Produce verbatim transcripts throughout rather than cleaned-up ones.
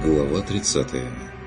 Глава тридцатая.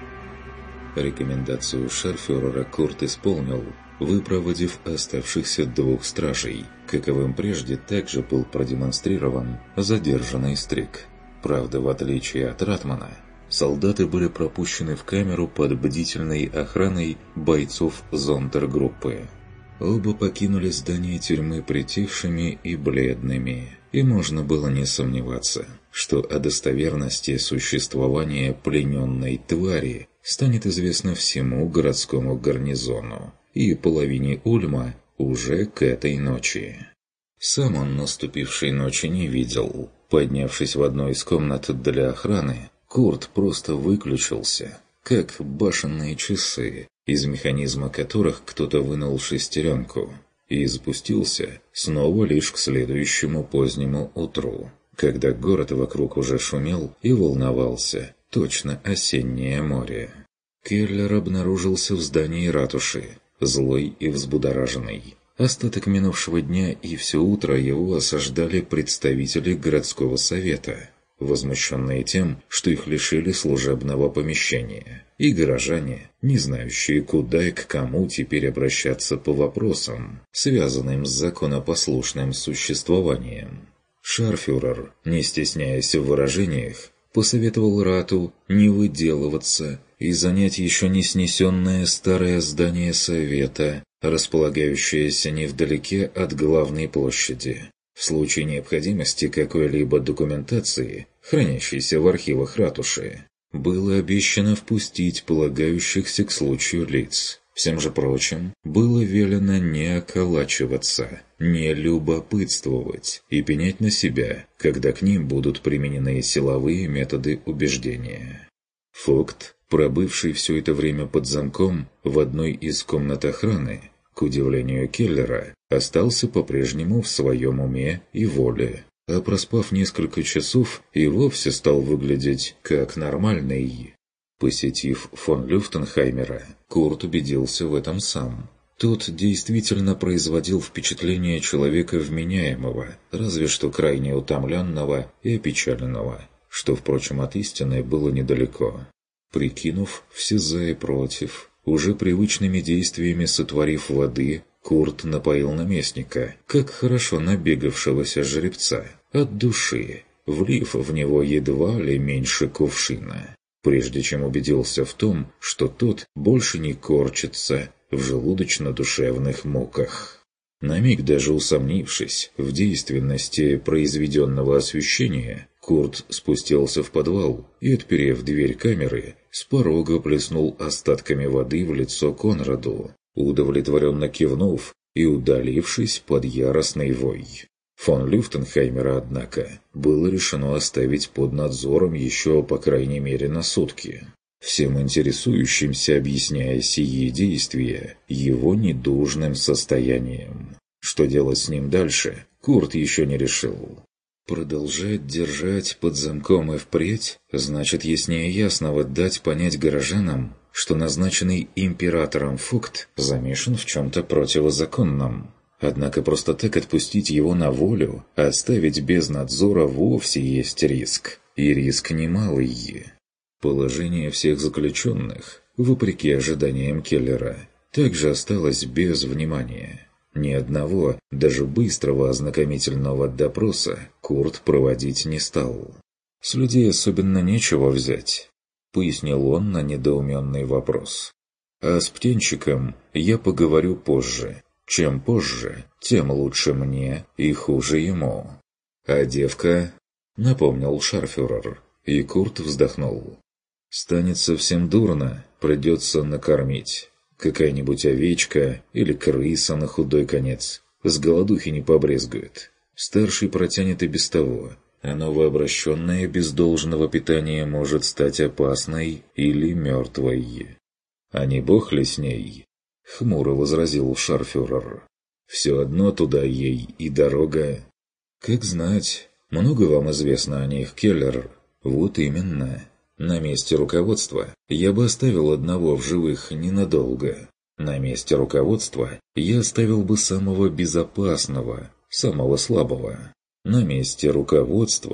Рекомендацию шарфюрера Курт исполнил, выпроводив оставшихся двух стражей. Каковым прежде также был продемонстрирован задержанный Стрик. Правда, в отличие от Ратмана, солдаты были пропущены в камеру под бдительной охраной бойцов зондергруппы. Оба покинули здание тюрьмы притихшими и бледными, и можно было не сомневаться, что о достоверности существования плененной твари станет известно всему городскому гарнизону и половине Ульма уже к этой ночи. Сам он наступившей ночи не видел. Поднявшись в одну из комнат для охраны, Курт просто выключился, как башенные часы, из механизма которых кто-то вынул шестеренку, и запустился снова лишь к следующему позднему утру, когда город вокруг уже шумел и волновался, точно осеннее море. Келлер обнаружился в здании ратуши, злой и взбудораженный. Остаток минувшего дня и все утро его осаждали представители городского совета, возмущенные тем, что их лишили служебного помещения, и горожане, не знающие, куда и к кому теперь обращаться по вопросам, связанным с законопослушным существованием. Шарфюрер, не стесняясь в выражениях, посоветовал Рату не выделываться и занять еще не снесенное старое здание совета, располагающееся невдалеке от главной площади. В случае необходимости какой-либо документации, хранящейся в архивах ратуши, было обещано впустить полагающихся к случаю лиц. Всем же прочим, было велено не околачиваться, не любопытствовать и пенять на себя, когда к ним будут применены силовые методы убеждения. Фокт, пробывший все это время под замком в одной из комнат охраны, к удивлению Келлера, остался по-прежнему в своем уме и воле, а проспав несколько часов, и вовсе стал выглядеть как нормальный. Посетив фон Люфтенхаймера, Курт убедился в этом сам. Тот действительно производил впечатление человека вменяемого, разве что крайне утомленного и опечаленного, что, впрочем, от истины было недалеко. Прикинув все за и против, уже привычными действиями сотворив воды, Курт напоил наместника, как хорошо набегавшегося жеребца, от души, влив в него едва ли меньше кувшина, прежде чем убедился в том, что тот больше не корчится в желудочно-душевных муках. На миг даже усомнившись в действенности произведенного освещения, Курт спустился в подвал и, отперев дверь камеры, с порога плеснул остатками воды в лицо Конраду, удовлетворенно кивнув и удалившись под яростный вой. Фон Люфтенхаймера, однако, было решено оставить под надзором еще по крайней мере на сутки, всем интересующимся объясняя сие действия его недужным состоянием. Что делать с ним дальше, Курт еще не решил. Продолжать держать под замком и впредь, значит яснее ясного дать понять горожанам, что назначенный императором Фокт замешан в чем-то противозаконном. Однако просто так отпустить его на волю, оставить без надзора вовсе есть риск, и риск немалый. Положение всех заключенных, вопреки ожиданиям Келлера, также осталось без внимания. Ни одного, даже быстрого ознакомительного допроса Курт проводить не стал. «С людей особенно нечего взять», — пояснил он на недоуменный вопрос. «А с птенчиком я поговорю позже. Чем позже, тем лучше мне и хуже ему». «А девка?» — напомнил шарфюрер, и Курт вздохнул. «Станет совсем дурно, придется накормить. Какая-нибудь овечка или крыса на худой конец. С голодухи не побрезгует. Старший протянет и без того, а новообращенная без должного питания может стать опасной или мертвой». «А не бог ли с ней?» — хмуро возразил шарфюрер. «Все одно туда ей и дорога». «Как знать. Много вам известно о них, Келлер?» «Вот именно. На месте руководства я бы оставил одного в живых ненадолго. На месте руководства я оставил бы самого безопасного, самого слабого. На месте руководства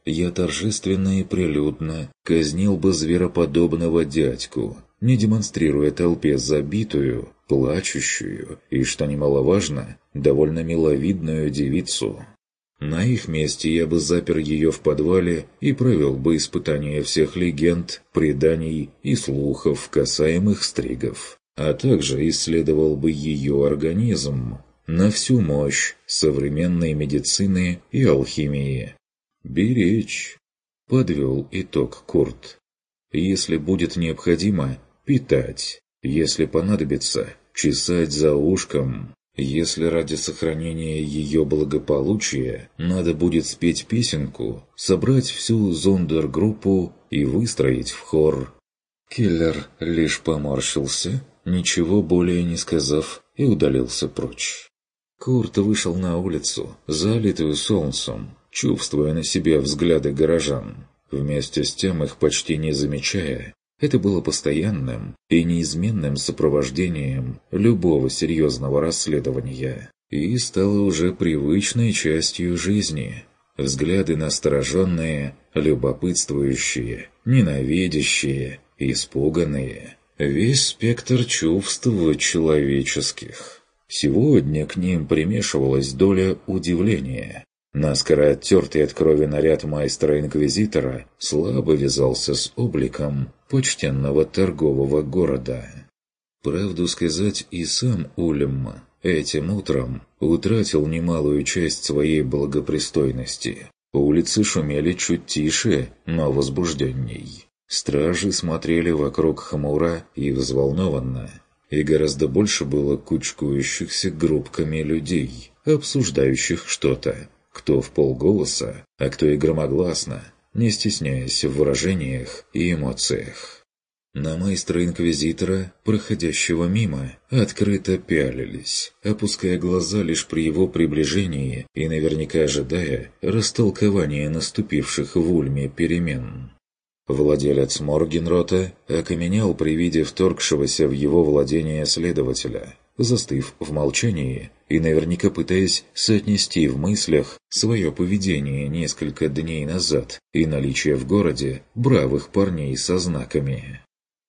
я торжественно и прилюдно казнил бы звероподобного дядьку, не демонстрируя толпе забитую, плачущую и, что немаловажно, довольно миловидную девицу. На их месте я бы запер ее в подвале и провел бы испытание всех легенд, преданий и слухов, касаемых стригов, а также исследовал бы ее организм на всю мощь современной медицины и алхимии. «Беречь», — подвел итог Курт. «Если будет необходимо, питать. Если понадобится, чесать за ушком. Если ради сохранения ее благополучия надо будет спеть песенку, собрать всю зондергруппу и выстроить в хор». Келлер лишь поморщился, ничего более не сказав, и удалился прочь. Курт вышел на улицу, залитую солнцем, чувствуя на себе взгляды горожан, вместе с тем их почти не замечая. Это было постоянным и неизменным сопровождением любого серьезного расследования и стало уже привычной частью жизни. Взгляды настороженные, любопытствующие, ненавидящие, испуганные. Весь спектр чувств человеческих. Сегодня к ним примешивалась доля удивления. Наскоро оттертый от крови наряд майстра-инквизитора слабо вязался с обликом почтенного торгового города. Правду сказать, и сам Ульм этим утром утратил немалую часть своей благопристойности. Улицы шумели чуть тише, но возбужденней. Стражи смотрели вокруг хмуро и взволнованно, и гораздо больше было кучкующихся группками людей, обсуждающих что-то, кто вполголоса, а кто и громогласно, не стесняясь в выражениях и эмоциях. На майстра-инквизитора, проходящего мимо, открыто пялились, опуская глаза лишь при его приближении и наверняка ожидая растолкования наступивших в Ульме перемен. Владелец Моргенрота окаменел при виде вторгшегося в его владение следователя, застыв в молчании и наверняка пытаясь соотнести в мыслях свое поведение несколько дней назад и наличие в городе бравых парней со знаками.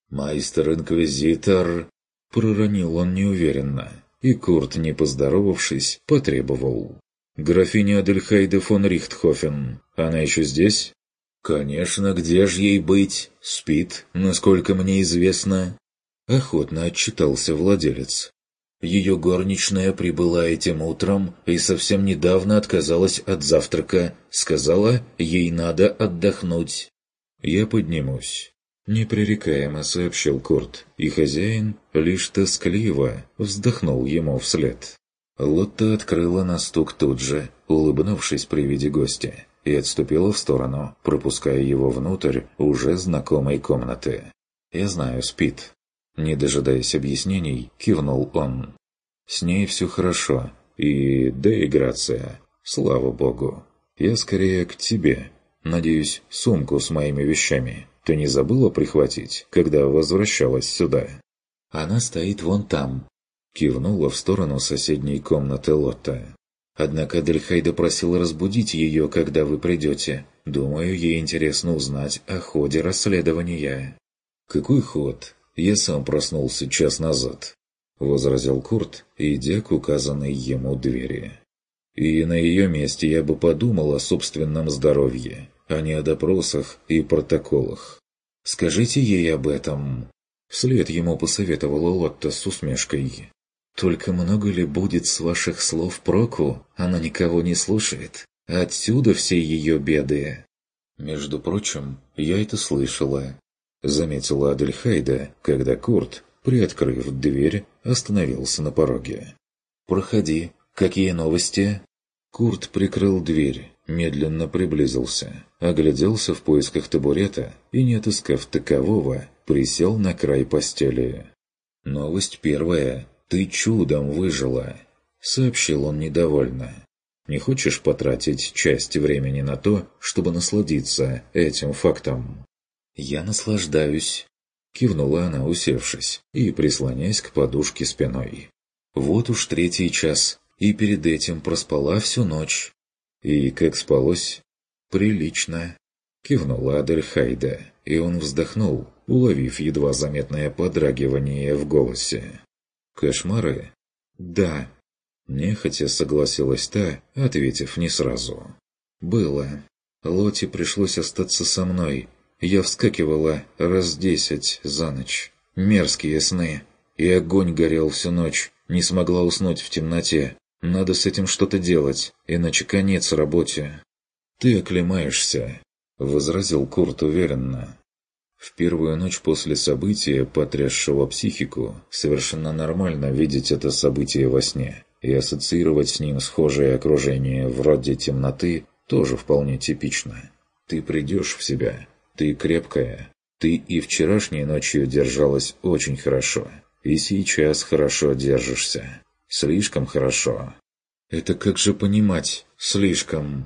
«Майстер-инквизитор!» — проронил он неуверенно, и Курт, не поздоровавшись, потребовал. «Графиня Адельхейде фон Рихтхофен, она еще здесь?» «Конечно, где ж ей быть? Спит, насколько мне известно». Охотно отчитался владелец. Ее горничная прибыла этим утром и совсем недавно отказалась от завтрака. Сказала, ей надо отдохнуть. «Я поднимусь», — непререкаемо сообщил Курт, и хозяин лишь тоскливо вздохнул ему вслед. Лотта открыла на стук тут же, улыбнувшись при виде гостя, и отступила в сторону, пропуская его внутрь уже знакомой комнаты. «Я знаю, спит». Не дожидаясь объяснений, кивнул он. «С ней все хорошо. И... да и Грация. Слава богу. Я скорее к тебе. Надеюсь, сумку с моими вещами ты не забыла прихватить, когда возвращалась сюда?» «Она стоит вон там», — кивнула в сторону соседней комнаты Лотта. «Однако Адельхейда просила разбудить ее, когда вы придете. Думаю, ей интересно узнать о ходе расследования». «Какой ход? Я сам проснулся час назад», — возразил Курт, идя к указанной ему двери. «И на ее месте я бы подумал о собственном здоровье, а не о допросах и протоколах. Скажите ей об этом». Вслед ему посоветовала Лотта с усмешкой. «Только много ли будет с ваших слов проку? Она никого не слушает. Отсюда все ее беды». «Между прочим, я это слышала», — заметила Адельхейда, когда Курт, приоткрыв дверь, остановился на пороге. «Проходи. Какие новости?» Курт прикрыл дверь, медленно приблизился, огляделся в поисках табурета и, не отыскав такового, присел на край постели. «Новость первая. Ты чудом выжила», — сообщил он недовольно. «Не хочешь потратить часть времени на то, чтобы насладиться этим фактом?» «Я наслаждаюсь», — кивнула она, усевшись и прислоняясь к подушке спиной. «Вот уж третий час, и перед этим проспала всю ночь». «И как спалось?» «Прилично», — кивнула Адельхайда, и он вздохнул, уловив едва заметное подрагивание в голосе. «Кошмары?» «Да», — нехотя согласилась та, ответив не сразу. «Было. Лоте пришлось остаться со мной. Я вскакивала раз десять за ночь. Мерзкие сны. И огонь горел всю ночь. Не смогла уснуть в темноте. Надо с этим что-то делать, иначе конец работе». «Ты оклемаешься», — возразил Курт уверенно. В первую ночь после события, потрясшего психику, совершенно нормально видеть это событие во сне, и ассоциировать с ним схожее окружение вроде темноты тоже вполне типично. Ты придешь в себя, ты крепкая, ты и вчерашней ночью держалась очень хорошо, и сейчас хорошо держишься. Слишком хорошо. Это как же понимать «слишком»?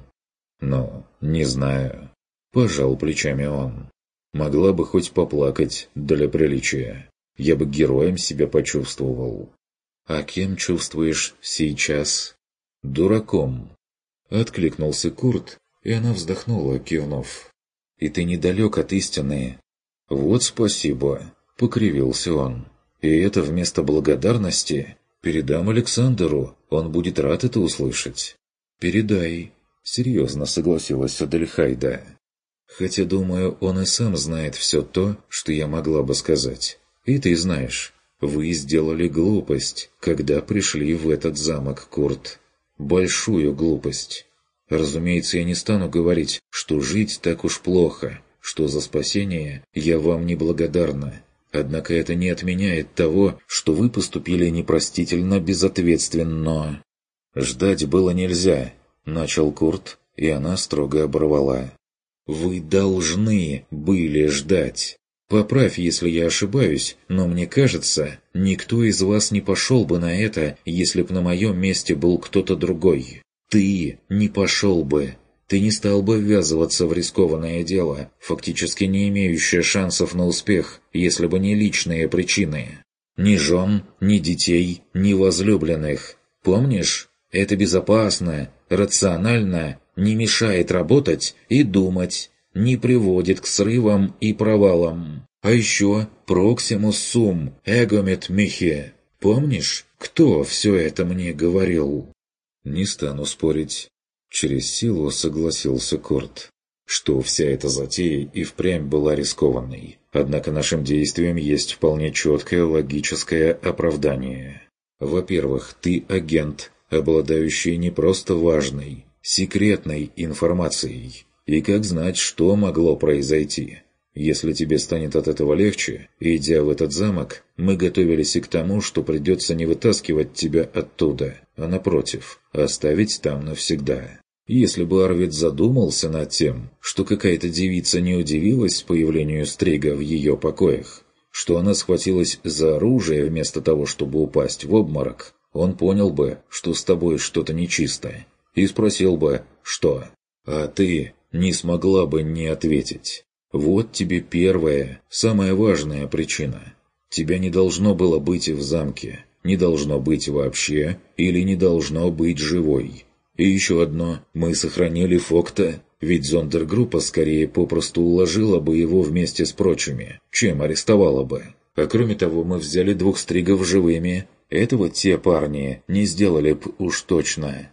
Ну, не знаю. Пожал плечами он. Могла бы хоть поплакать для приличия. Я бы героем себя почувствовал. А кем чувствуешь сейчас? Дураком. Откликнулся Курт, и она вздохнула, кивнув. И ты недалек от истины. Вот спасибо, покривился он. И это вместо благодарности передам Александру, он будет рад это услышать. Передай. Серьезно согласилась Адельхайда. Хотя, думаю, он и сам знает все то, что я могла бы сказать. И ты знаешь, вы сделали глупость, когда пришли в этот замок, Курт. Большую глупость. Разумеется, я не стану говорить, что жить так уж плохо, что за спасение я вам не благодарна. Однако это не отменяет того, что вы поступили непростительно безответственно. Ждать было нельзя. Начал Курт, и она строго оборвала. «Вы должны были ждать. Поправь, если я ошибаюсь, но мне кажется, никто из вас не пошел бы на это, если б на моем месте был кто-то другой. Ты не пошел бы. Ты не стал бы ввязываться в рискованное дело, фактически не имеющее шансов на успех, если бы не личные причины. Ни жен, ни детей, ни возлюбленных. Помнишь? Это безопасно, рационально, не мешает работать и думать, не приводит к срывам и провалам. А еще «Проксимус сум, эгомет михе». Помнишь, кто все это мне говорил? Не стану спорить. Через силу согласился Курт, что вся эта затея и впрямь была рискованной. Однако нашим действиям есть вполне четкое логическое оправдание. Во-первых, ты агент, обладающий не просто важной, секретной информацией. И как знать, что могло произойти? Если тебе станет от этого легче, идя в этот замок, мы готовились и к тому, что придется не вытаскивать тебя оттуда, а напротив, оставить там навсегда. Если бы Арвид задумался над тем, что какая-то девица не удивилась появлению Стрига в ее покоях, что она схватилась за оружие вместо того, чтобы упасть в обморок, он понял бы, что с тобой что-то нечисто, и спросил бы, что? А ты не смогла бы не ответить. Вот тебе первая, самая важная причина. Тебя не должно было быть в замке, не должно быть вообще, или не должно быть живой. И еще одно, мы сохранили Фокта, ведь зондергруппа скорее попросту уложила бы его вместе с прочими, чем арестовала бы. А кроме того, мы взяли двух стригов живыми. Этого те парни не сделали б уж точно.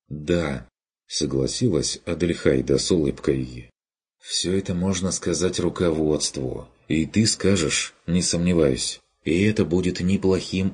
Да, согласилась Адельхайда с улыбкой. Все это можно сказать руководству, и ты скажешь, не сомневаюсь. И это будет неплохим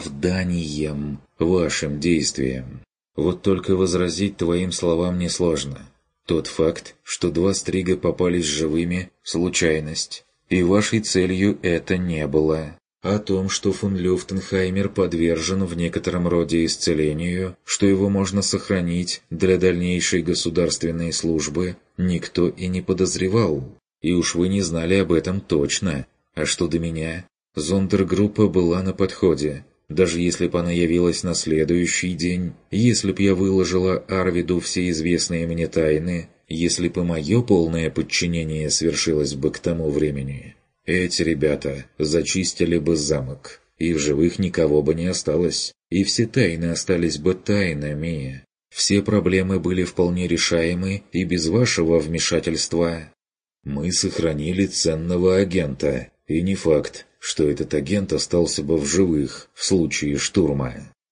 оправданием вашим действиям. Вот только возразить твоим словам несложно. Тот факт, что два стрига попались живыми – случайность, и вашей целью это не было. О том, что фон Люфтенхаймер подвержен в некотором роде исцелению, что его можно сохранить для дальнейшей государственной службы, никто и не подозревал. И уж вы не знали об этом точно. А что до меня? Зондергруппа была на подходе. Даже если б она явилась на следующий день, если б я выложила Арвиду все известные мне тайны, если бы мое полное подчинение свершилось бы к тому времени, эти ребята зачистили бы замок, и в живых никого бы не осталось, и все тайны остались бы тайнами. Все проблемы были вполне решаемы и без вашего вмешательства. Мы сохранили ценного агента, и не факт, что этот агент остался бы в живых в случае штурма.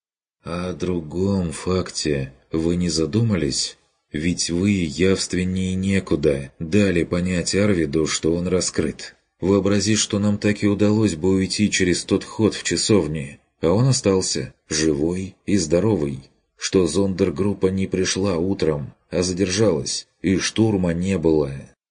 О другом факте вы не задумались? Ведь вы явственнее некуда дали понять Арвиду, что он раскрыт. Вообрази, что нам так и удалось бы уйти через тот ход в часовне, а он остался живой и здоровый, что зондергруппа не пришла утром, а задержалась, и штурма не было.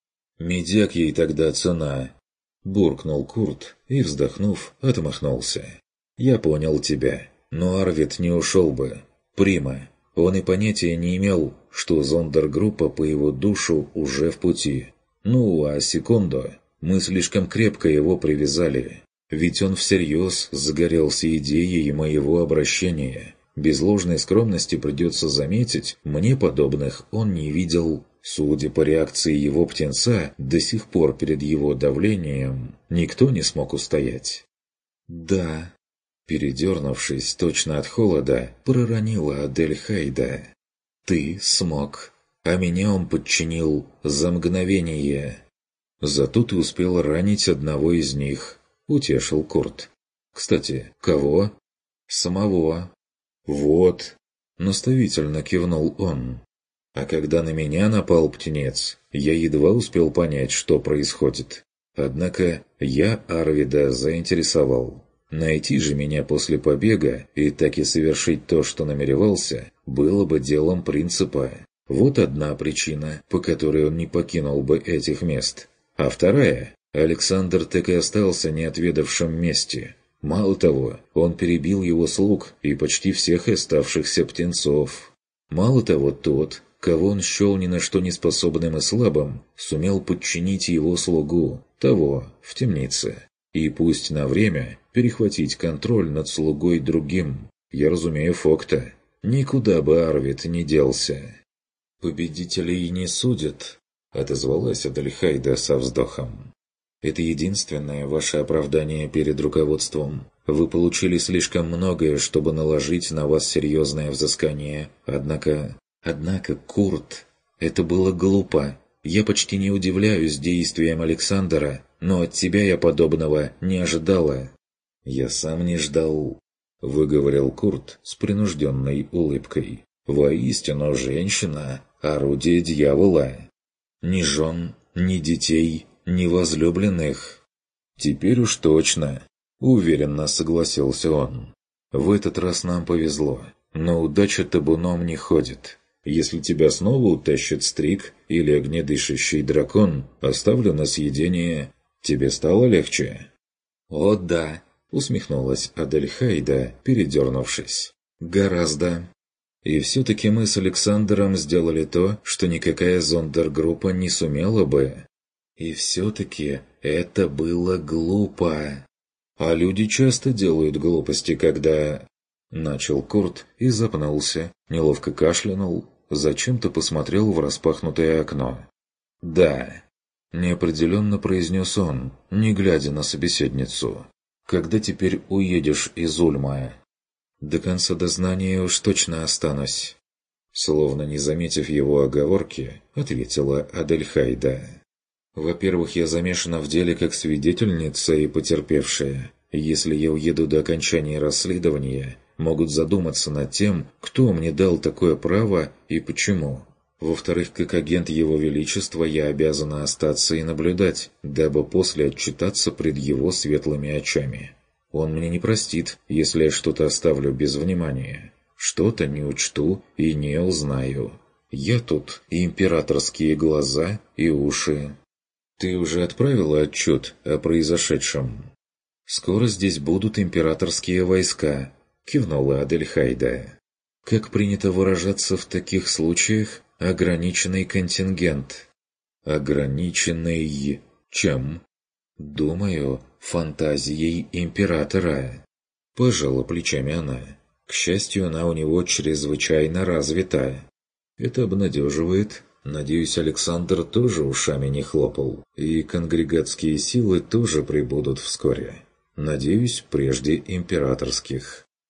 «Медяк ей тогда цена», — буркнул Курт и, вздохнув, отмахнулся. «Я понял тебя, но Арвид не ушел бы. Прима. Он и понятия не имел, что зондергруппа по его душу уже в пути. Ну, а секунду, мы слишком крепко его привязали. Ведь он всерьез загорелся идеей моего обращения. Без ложной скромности придется заметить, мне подобных он не видел. Судя по реакции его птенца, до сих пор перед его давлением никто не смог устоять». «Да». Передернувшись точно от холода, проронила Адельхайда. «Ты смог, а меня он подчинил за мгновение. Зато ты успел ранить одного из них», — утешил Курт. «Кстати, кого?» «Самого». «Вот», — наставительно кивнул он. «А когда на меня напал птенец, я едва успел понять, что происходит. Однако я Арвида заинтересовал. Найти же меня после побега и так и совершить то, что намеревался, было бы делом принципа. Вот одна причина, по которой он не покинул бы этих мест. А вторая – Александр так и остался неотведавшим мести. Мало того, он перебил его слуг и почти всех оставшихся птенцов. Мало того, тот, кого он счел ни на что не способным и слабым, сумел подчинить его слугу, того, в темнице. И пусть на время перехватить контроль над слугой другим. Я разумею Фокта. Никуда бы Арвид не делся». «Победителей не судят», — отозвалась Адельхайда со вздохом. «Это единственное ваше оправдание перед руководством. Вы получили слишком многое, чтобы наложить на вас серьезное взыскание. Однако... Однако, Курт, это было глупо. Я почти не удивляюсь действиям Александра, но от тебя я подобного не ожидала». «Я сам не ждал», — выговорил Курт с принужденной улыбкой. «Воистину, женщина — орудие дьявола. Ни жен, ни детей, ни возлюбленных». «Теперь уж точно», — уверенно согласился он. «В этот раз нам повезло, но удача табуном не ходит. Если тебя снова утащит Стриг или огнедышащий дракон, оставлю на съедение. Тебе стало легче?» «О да», — усмехнулась Адельхайда, передернувшись. «Гораздо. И все-таки мы с Александром сделали то, что никакая зондергруппа не сумела бы. И все-таки это было глупо. А люди часто делают глупости, когда...» Начал Курт и запнулся, неловко кашлянул, зачем-то посмотрел в распахнутое окно. «Да», — неопределенно произнес он, не глядя на собеседницу. «Когда теперь уедешь из Ульма?» «До конца дознания уж точно останусь», — словно не заметив его оговорки, ответила Адельхайда. «Во-первых, я замешана в деле как свидетельница и потерпевшая. Если я уеду до окончания расследования, могут задуматься над тем, кто мне дал такое право и почему. Во-вторых, как агент Его Величества я обязана остаться и наблюдать, дабы после отчитаться пред его светлыми очами. Он мне не простит, если я что-то оставлю без внимания. Что-то не учту и не узнаю. Я тут и императорские глаза, и уши. Ты уже отправила отчет о произошедшем?» «Скоро здесь будут императорские войска», — кивнула Адельхайда. «Как принято выражаться в таких случаях, ограниченный контингент». «Ограниченный... чем?» «Думаю, фантазией императора». Пожала плечами она. К счастью, она у него чрезвычайно развита. Это обнадеживает. Надеюсь, Александр тоже ушами не хлопал, и конгрегатские силы тоже прибудут вскоре. Надеюсь, прежде императорских.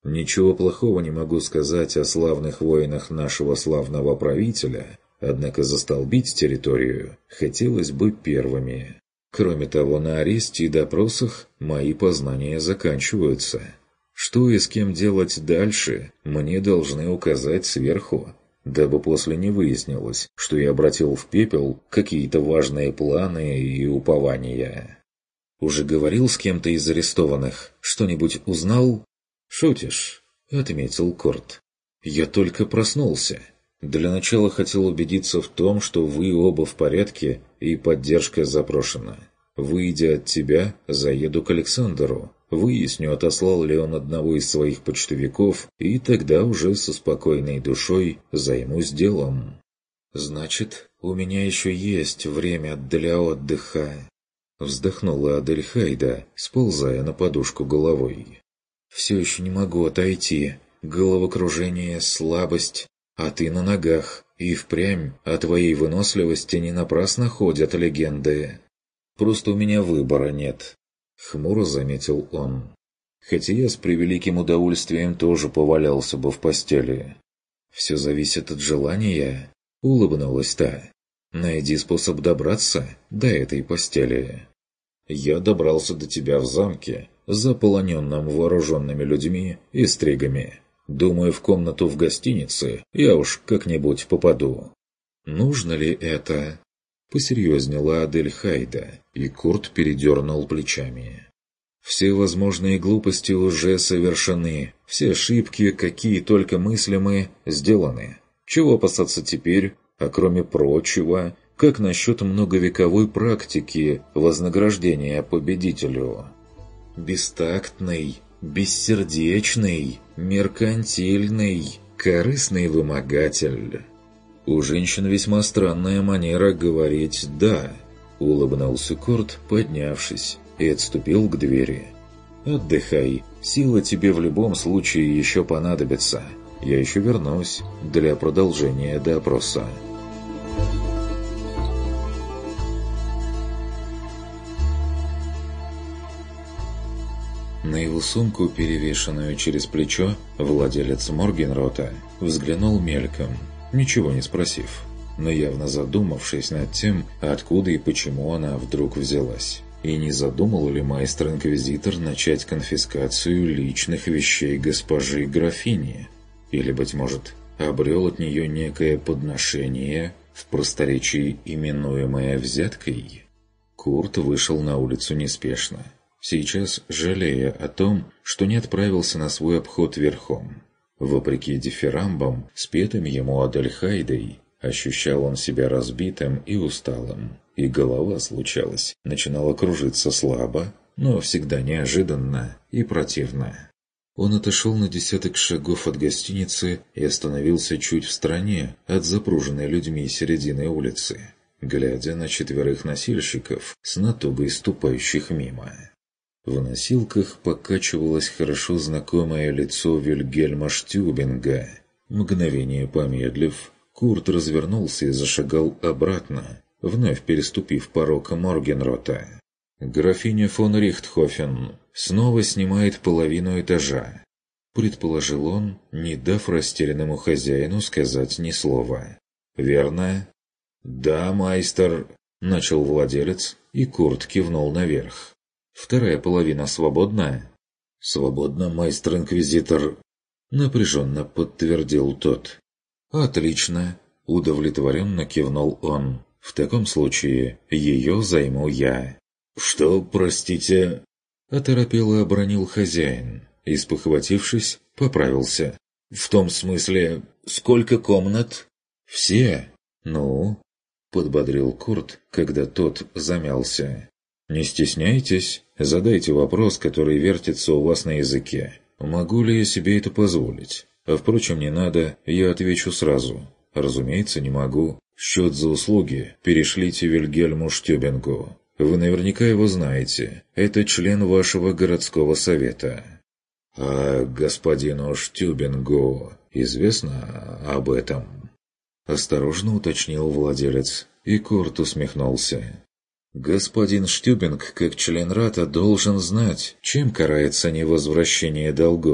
Ничего плохого не могу сказать о славных воинах нашего славного правителя, однако застолбить территорию хотелось бы первыми. Кроме того, на аресте и допросах мои познания заканчиваются. Что и с кем делать дальше, мне должны указать сверху, дабы после не выяснилось, что я обратил в пепел какие-то важные планы и упования. «Уже говорил с кем-то из арестованных? Что-нибудь узнал?» «Шутишь», — отметил Корт. «Я только проснулся. Для начала хотел убедиться в том, что вы оба в порядке и поддержка запрошена. Выйдя от тебя, заеду к Александру, выясню, отослал ли он одного из своих почтовиков, и тогда уже со спокойной душой займусь делом». «Значит, у меня еще есть время для отдыха», — вздохнула Адельхайда, сползая на подушку головой. «Все еще не могу отойти. Головокружение, слабость, а ты на ногах, и впрямь о твоей выносливости не напрасно ходят легенды. Просто у меня выбора нет», — хмуро заметил он. «Хотя я с превеликим удовольствием тоже повалялся бы в постели». «Все зависит от желания», — улыбнулась та. «Найди способ добраться до этой постели». «Я добрался до тебя в замке, заполоненном вооруженными людьми и стригами. Думаю, в комнату в гостинице я уж как-нибудь попаду». «Нужно ли это?» — посерьезнела Адельхайда, и Курт передернул плечами. «Все возможные глупости уже совершены, все ошибки, какие только мыслимы, сделаны. Чего опасаться теперь, а кроме прочего, как насчет многовековой практики вознаграждения победителю? Бестактный, бессердечный, меркантильный, корыстный вымогатель». «У женщин весьма странная манера говорить «да», — улыбнулся Корт, поднявшись, и отступил к двери. «Отдыхай, сила тебе в любом случае еще понадобится. Я еще вернусь для продолжения допроса». На его сумку, перевешенную через плечо, владелец Моргенрота взглянул мельком, ничего не спросив, но явно задумавшись над тем, откуда и почему она вдруг взялась. И не задумал ли майстер-инквизитор начать конфискацию личных вещей госпожи графини? Или, быть может, обрел от нее некое подношение, в просторечии именуемое взяткой? Курт вышел на улицу неспешно, сейчас жалея о том, что не отправился на свой обход верхом. Вопреки дифирамбам, спетым ему Адельхайдой, ощущал он себя разбитым и усталым, и голова, случалось, начинала кружиться слабо, но всегда неожиданно и противно. Он отошел на десяток шагов от гостиницы и остановился чуть в стороне от запруженной людьми середины улицы, глядя на четверых носильщиков, с натугой ступающих мимо. В носилках покачивалось хорошо знакомое лицо Вильгельма Штюбинга. Мгновение помедлив, Курт развернулся и зашагал обратно, вновь переступив порог Моргенрота. «Графиня фон Рихтхофен снова снимает половину этажа», — предположил он, не дав растерянному хозяину сказать ни слова. «Верно?» «Да, майстер», — начал владелец, и Курт кивнул наверх. «Вторая половина свободна?» «Свободна, майстер-инквизитор», — напряженно подтвердил тот. «Отлично», — удовлетворенно кивнул он. «В таком случае ее займу я». «Что, простите?» — оторопело обронил хозяин, и, спохватившись, поправился. «В том смысле, сколько комнат?» «Все». «Ну?» — подбодрил Курт, когда тот замялся. «Не стесняйтесь, задайте вопрос, который вертится у вас на языке. Могу ли я себе это позволить? А впрочем, не надо, я отвечу сразу. Разумеется, не могу. Счет за услуги перешлите Вильгельму Штюбингу. Вы наверняка его знаете. Это член вашего городского совета». «А господину Штюбингу известно об этом?» Осторожно уточнил владелец, и Курт усмехнулся. «Господин Штюбинг, как член Рата, должен знать, чем карается невозвращение долгов.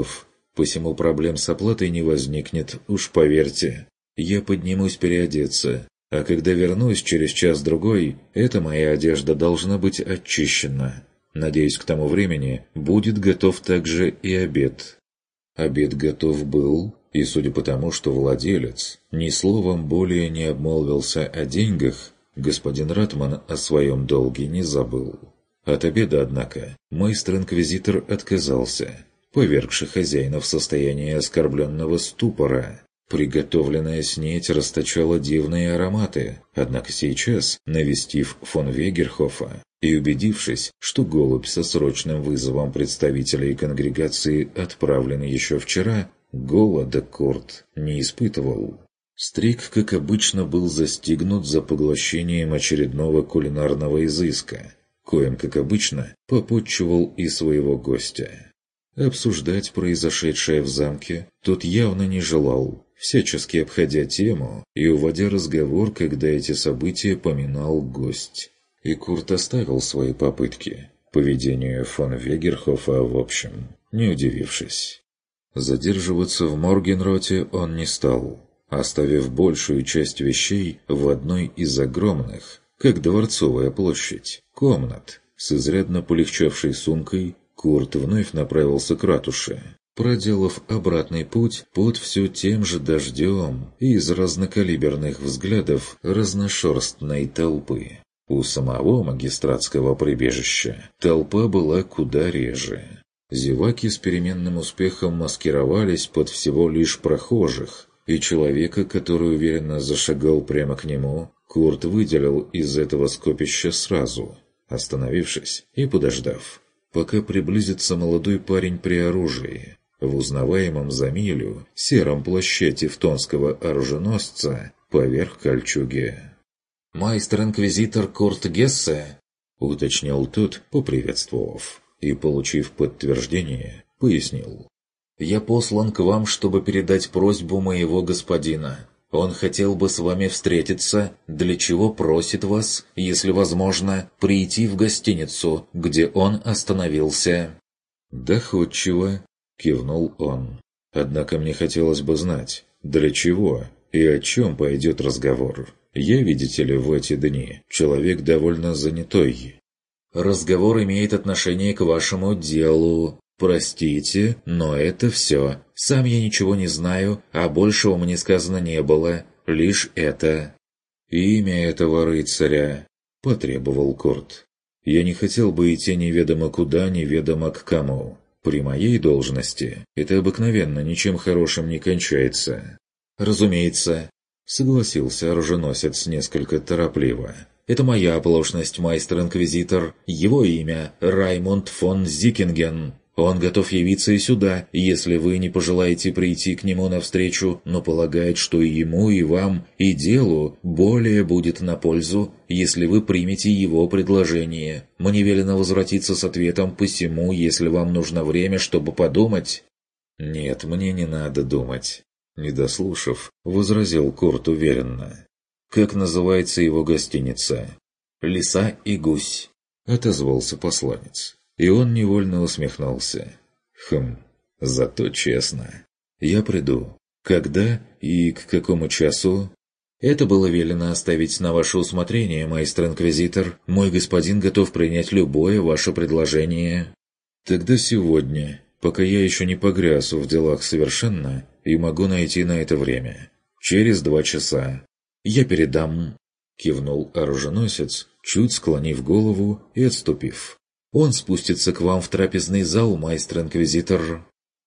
посему проблем с оплатой не возникнет, уж поверьте. Я поднимусь переодеться, а когда вернусь через час-другой, эта моя одежда должна быть очищена. Надеюсь, к тому времени будет готов также и обед». Обед готов был, и судя по тому, что владелец ни словом более не обмолвился о деньгах, господин Ратман о своем долге не забыл. От обеда, однако, майстер-инквизитор отказался, повергши хозяина в состояние оскорбленного ступора. Приготовленная снеть расточала дивные ароматы, однако сейчас, навестив фон Вегерхофа и убедившись, что голубь со срочным вызовом представителей конгрегации отправлен еще вчера, голода Курт не испытывал. Стрик, как обычно, был застигнут за поглощением очередного кулинарного изыска, коим, как обычно, попотчевал и своего гостя. Обсуждать произошедшее в замке тот явно не желал, всячески обходя тему и уводя разговор, когда эти события поминал гость. И Курт оставил свои попытки, поведению фон Вегерхофа в общем, не удивившись. Задерживаться в Моргенроте он не стал, оставив большую часть вещей в одной из огромных, как Дворцовая площадь, комнат. С изрядно полегчавшей сумкой Курт вновь направился к ратуше, проделав обратный путь под все тем же дождем из разнокалиберных взглядов разношерстной толпы. У самого магистратского прибежища толпа была куда реже. Зеваки с переменным успехом маскировались под всего лишь прохожих, и человека, который уверенно зашагал прямо к нему, Курт выделил из этого скопища сразу, остановившись и подождав, пока приблизится молодой парень при оружии, в узнаваемом за милю сером плаще тевтонского оруженосца поверх кольчуги. «Майстер-инквизитор Курт Гессе?» — уточнил тот, поприветствовав, и, получив подтверждение, пояснил. «Я послан к вам, чтобы передать просьбу моего господина. Он хотел бы с вами встретиться, для чего просит вас, если возможно, прийти в гостиницу, где он остановился». «Доходчиво», — кивнул он. «Однако мне хотелось бы знать, для чего и о чем пойдет разговор. Я, видите ли, в эти дни человек довольно занятой». «Разговор имеет отношение к вашему делу. Простите, но это все. Сам я ничего не знаю, а большего мне сказано не было. Лишь это». «Имя этого рыцаря», — потребовал Курт. «Я не хотел бы идти неведомо куда, неведомо к кому. При моей должности это обыкновенно ничем хорошим не кончается». «Разумеется», — согласился оруженосец несколько торопливо. «Это моя оплошность, майстер-инквизитор. Его имя Раймунд фон Зикинген. Он готов явиться и сюда, если вы не пожелаете прийти к нему навстречу, но полагает, что и ему, и вам, и делу более будет на пользу, если вы примете его предложение. Мне велено возвратиться с ответом посему, если вам нужно время, чтобы подумать». «Нет, мне не надо думать», — не дослушав, возразил Курт уверенно. «Как называется его гостиница?» «Лиса и гусь», — отозвался посланец. И он невольно усмехнулся. «Хм, зато честно. Я приду. Когда и к какому часу?» «Это было велено оставить на ваше усмотрение, майстер-инквизитор. Мой господин готов принять любое ваше предложение». «Тогда сегодня, пока я еще не погряз в делах совершенно, и могу найти на это время. Через два часа». «Я передам», — кивнул оруженосец, чуть склонив голову и отступив. «Он спустится к вам в трапезный зал, майстер-инквизитор».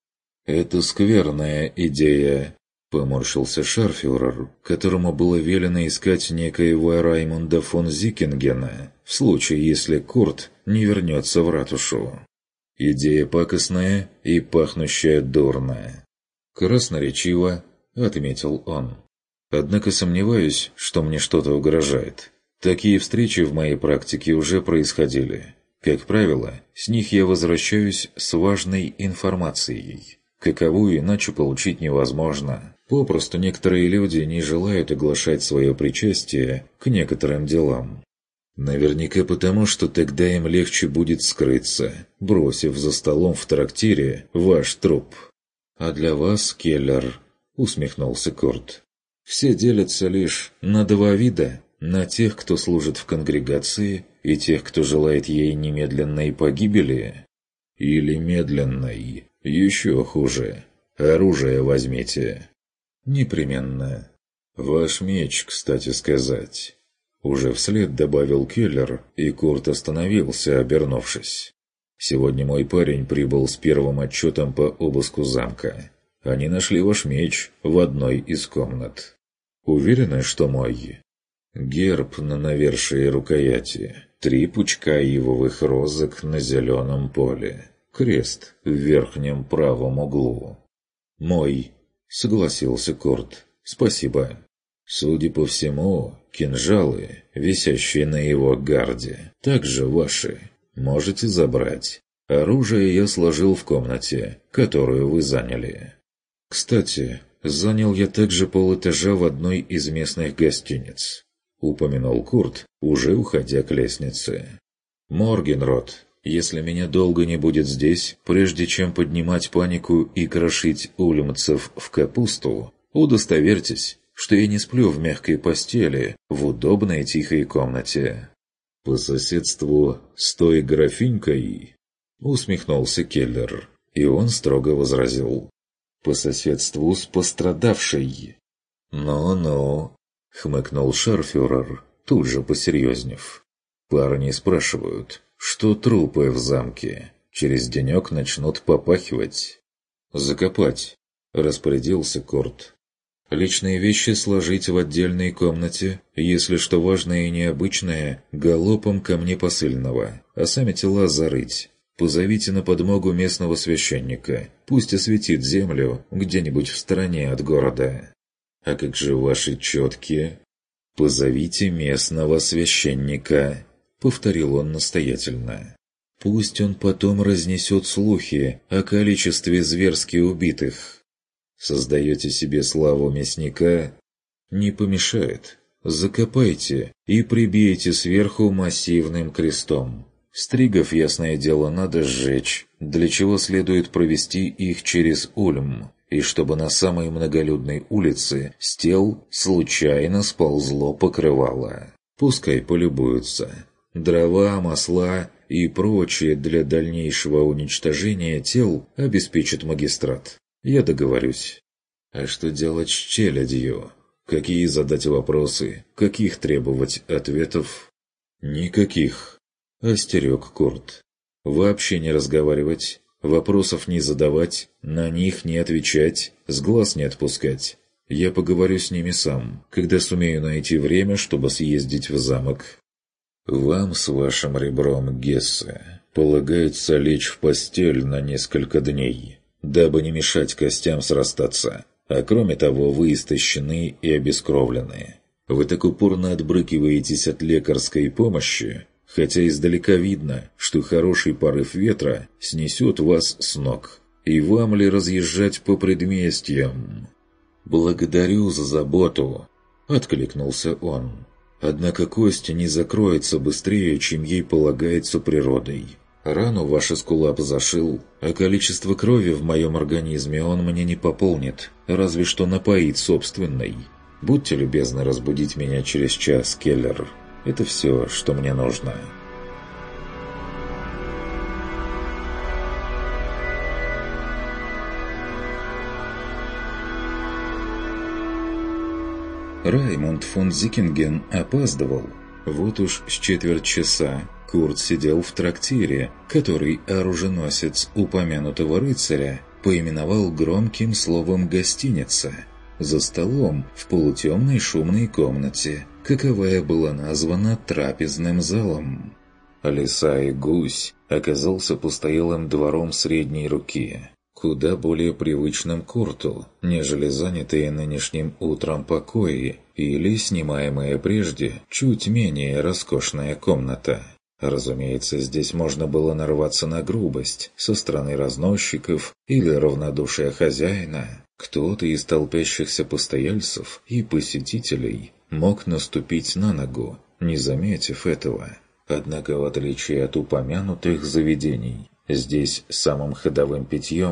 «Это скверная идея», — поморщился шарфюрер, которому было велено искать некоего Раймунда фон Зикингена, в случае, если Курт не вернется в ратушу. «Идея пакостная и пахнущая дурно». «Красноречиво», — отметил он. «Однако сомневаюсь, что мне что-то угрожает. Такие встречи в моей практике уже происходили. Как правило, с них я возвращаюсь с важной информацией, каковую иначе получить невозможно. Попросту некоторые люди не желают оглашать свое причастие к некоторым делам. Наверняка потому, что тогда им легче будет скрыться, бросив за столом в трактире ваш труп». «А для вас, Келлер», — усмехнулся Курт, — «все делятся лишь на два вида, на тех, кто служит в конгрегации, и тех, кто желает ей немедленной погибели. Или медленной, еще хуже. Оружие возьмите». «Непременно. Ваш меч, кстати сказать». Уже вслед добавил Келлер, и Курт остановился, обернувшись. «Сегодня мой парень прибыл с первым отчетом по обыску замка. Они нашли ваш меч в одной из комнат. Уверены, что мой?» Герб на навершии рукояти, три пучка ивовых розок на зеленом поле, крест в верхнем правом углу. «Мой», — согласился Курт, — «спасибо». «Судя по всему, кинжалы, висящие на его гарде, также ваши. Можете забрать. Оружие я сложил в комнате, которую вы заняли. Кстати, занял я также полэтажа в одной из местных гостиниц», — упомянул Курт, уже уходя к лестнице. «Моргенрот, если меня долго не будет здесь, прежде чем поднимать панику и крошить ульмцев в капусту, удостоверьтесь, что я не сплю в мягкой постели в удобной тихой комнате». «По соседству с той графинькой?» — усмехнулся Келлер, и он строго возразил. «По соседству с пострадавшей». «Ну-ну», — хмыкнул шарфюрер, тут же посерьезнев. «Парни спрашивают, что трупы в замке через денек начнут попахивать». «Закопать», — распорядился Курт. «Личные вещи сложить в отдельной комнате, если что важное и необычное, галопом ко мне посыльного, а сами тела зарыть. Позовите на подмогу местного священника, пусть осветит землю где-нибудь в стороне от города». «А как же ваши четки?» «Позовите местного священника», — повторил он настоятельно. «Пусть он потом разнесет слухи о количестве зверски убитых. Создаете себе славу мясника? Не помешает. Закопайте и прибейте сверху массивным крестом. Стригов, ясное дело, надо сжечь, для чего следует провести их через Ульм, и чтобы на самой многолюдной улице с тел случайно сползло покрывало. Пускай полюбуются. Дрова, масла и прочее для дальнейшего уничтожения тел обеспечит магистрат. Я договорюсь. А что делать с челядью? Какие задать вопросы? Каких требовать ответов? Никаких. Остерег Курт. Вообще не разговаривать, вопросов не задавать, на них не отвечать, с глаз не отпускать. Я поговорю с ними сам, когда сумею найти время, чтобы съездить в замок. Вам с вашим ребром, Гессе, полагается лечь в постель на несколько дней, дабы не мешать костям срастаться, а кроме того вы истощены и обескровлены. Вы так упорно отбрыкиваетесь от лекарской помощи, хотя издалека видно, что хороший порыв ветра снесет вас с ног. И вам ли разъезжать по предместьям? «Благодарю за заботу», — откликнулся он. «Однако кость не закроется быстрее, чем ей полагается природой. Рану ваш эскулап зашил, а количество крови в моем организме он мне не пополнит, разве что напоит собственной. Будьте любезны разбудить меня через час, Келлер. Это все, что мне нужно». Раймунд фон Зикинген опаздывал. Вот уж с четверть часа Курт сидел в трактире, который оруженосец упомянутого рыцаря поименовал громким словом «гостиница», за столом в полутемной шумной комнате, каковая была названа трапезным залом. Лиса и гусь оказался постоялым двором средней руки, куда более привычным Курту, нежели занятые нынешним утром покои или снимаемая прежде чуть менее роскошная комната. Разумеется, здесь можно было нарваться на грубость со стороны разносчиков или равнодушие хозяина. Кто-то из толпящихся постояльцев и посетителей мог наступить на ногу, не заметив этого. Однако, в отличие от упомянутых заведений, здесь самым ходовым питьем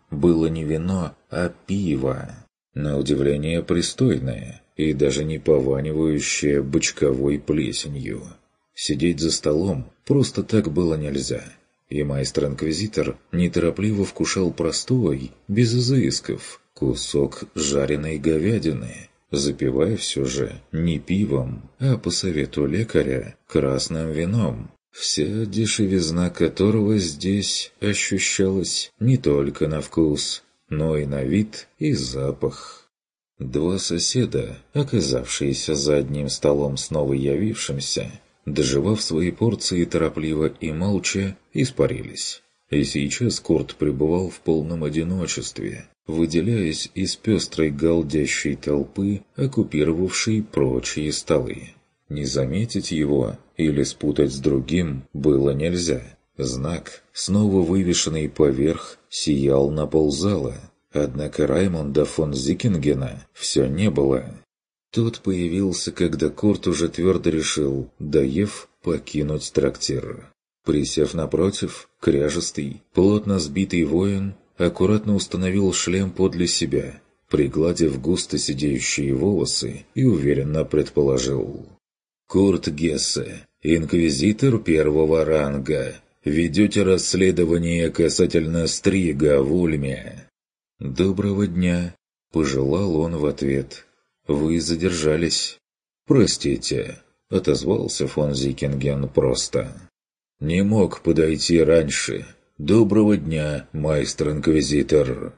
было не вино, а пиво. На удивление пристойное и даже не пованивающее бочковой плесенью. Сидеть за столом просто так было нельзя, и майстер-инквизитор неторопливо вкушал простой, без изысков, кусок жареной говядины, запивая все же не пивом, а по совету лекаря красным вином, вся дешевизна которого здесь ощущалась не только на вкус, но и на вид и запах. Два соседа, оказавшиеся за одним столом с новоявившимся, доживав свои порции торопливо и молча, испарились. И сейчас Курт пребывал в полном одиночестве, выделяясь из пестрой галдящей толпы, оккупировавшей прочие столы. Не заметить его или спутать с другим было нельзя. Знак, снова вывешенный поверх, сиял на ползала, однако Раймонда фон Зикингена все не было. Тот появился, когда Курт уже твердо решил, доев, покинуть трактир. Присев напротив, кряжестый, плотно сбитый воин аккуратно установил шлем подле себя, пригладив густо сидеющие волосы, и уверенно предположил: «Курт Гессе, инквизитор первого ранга, ведете расследование касательно стрига в Ульме». «Доброго дня», — пожелал он в ответ. «Вы задержались». «Простите», — отозвался фон Зикинген просто. «Не мог подойти раньше. Доброго дня, майстер-инквизитор».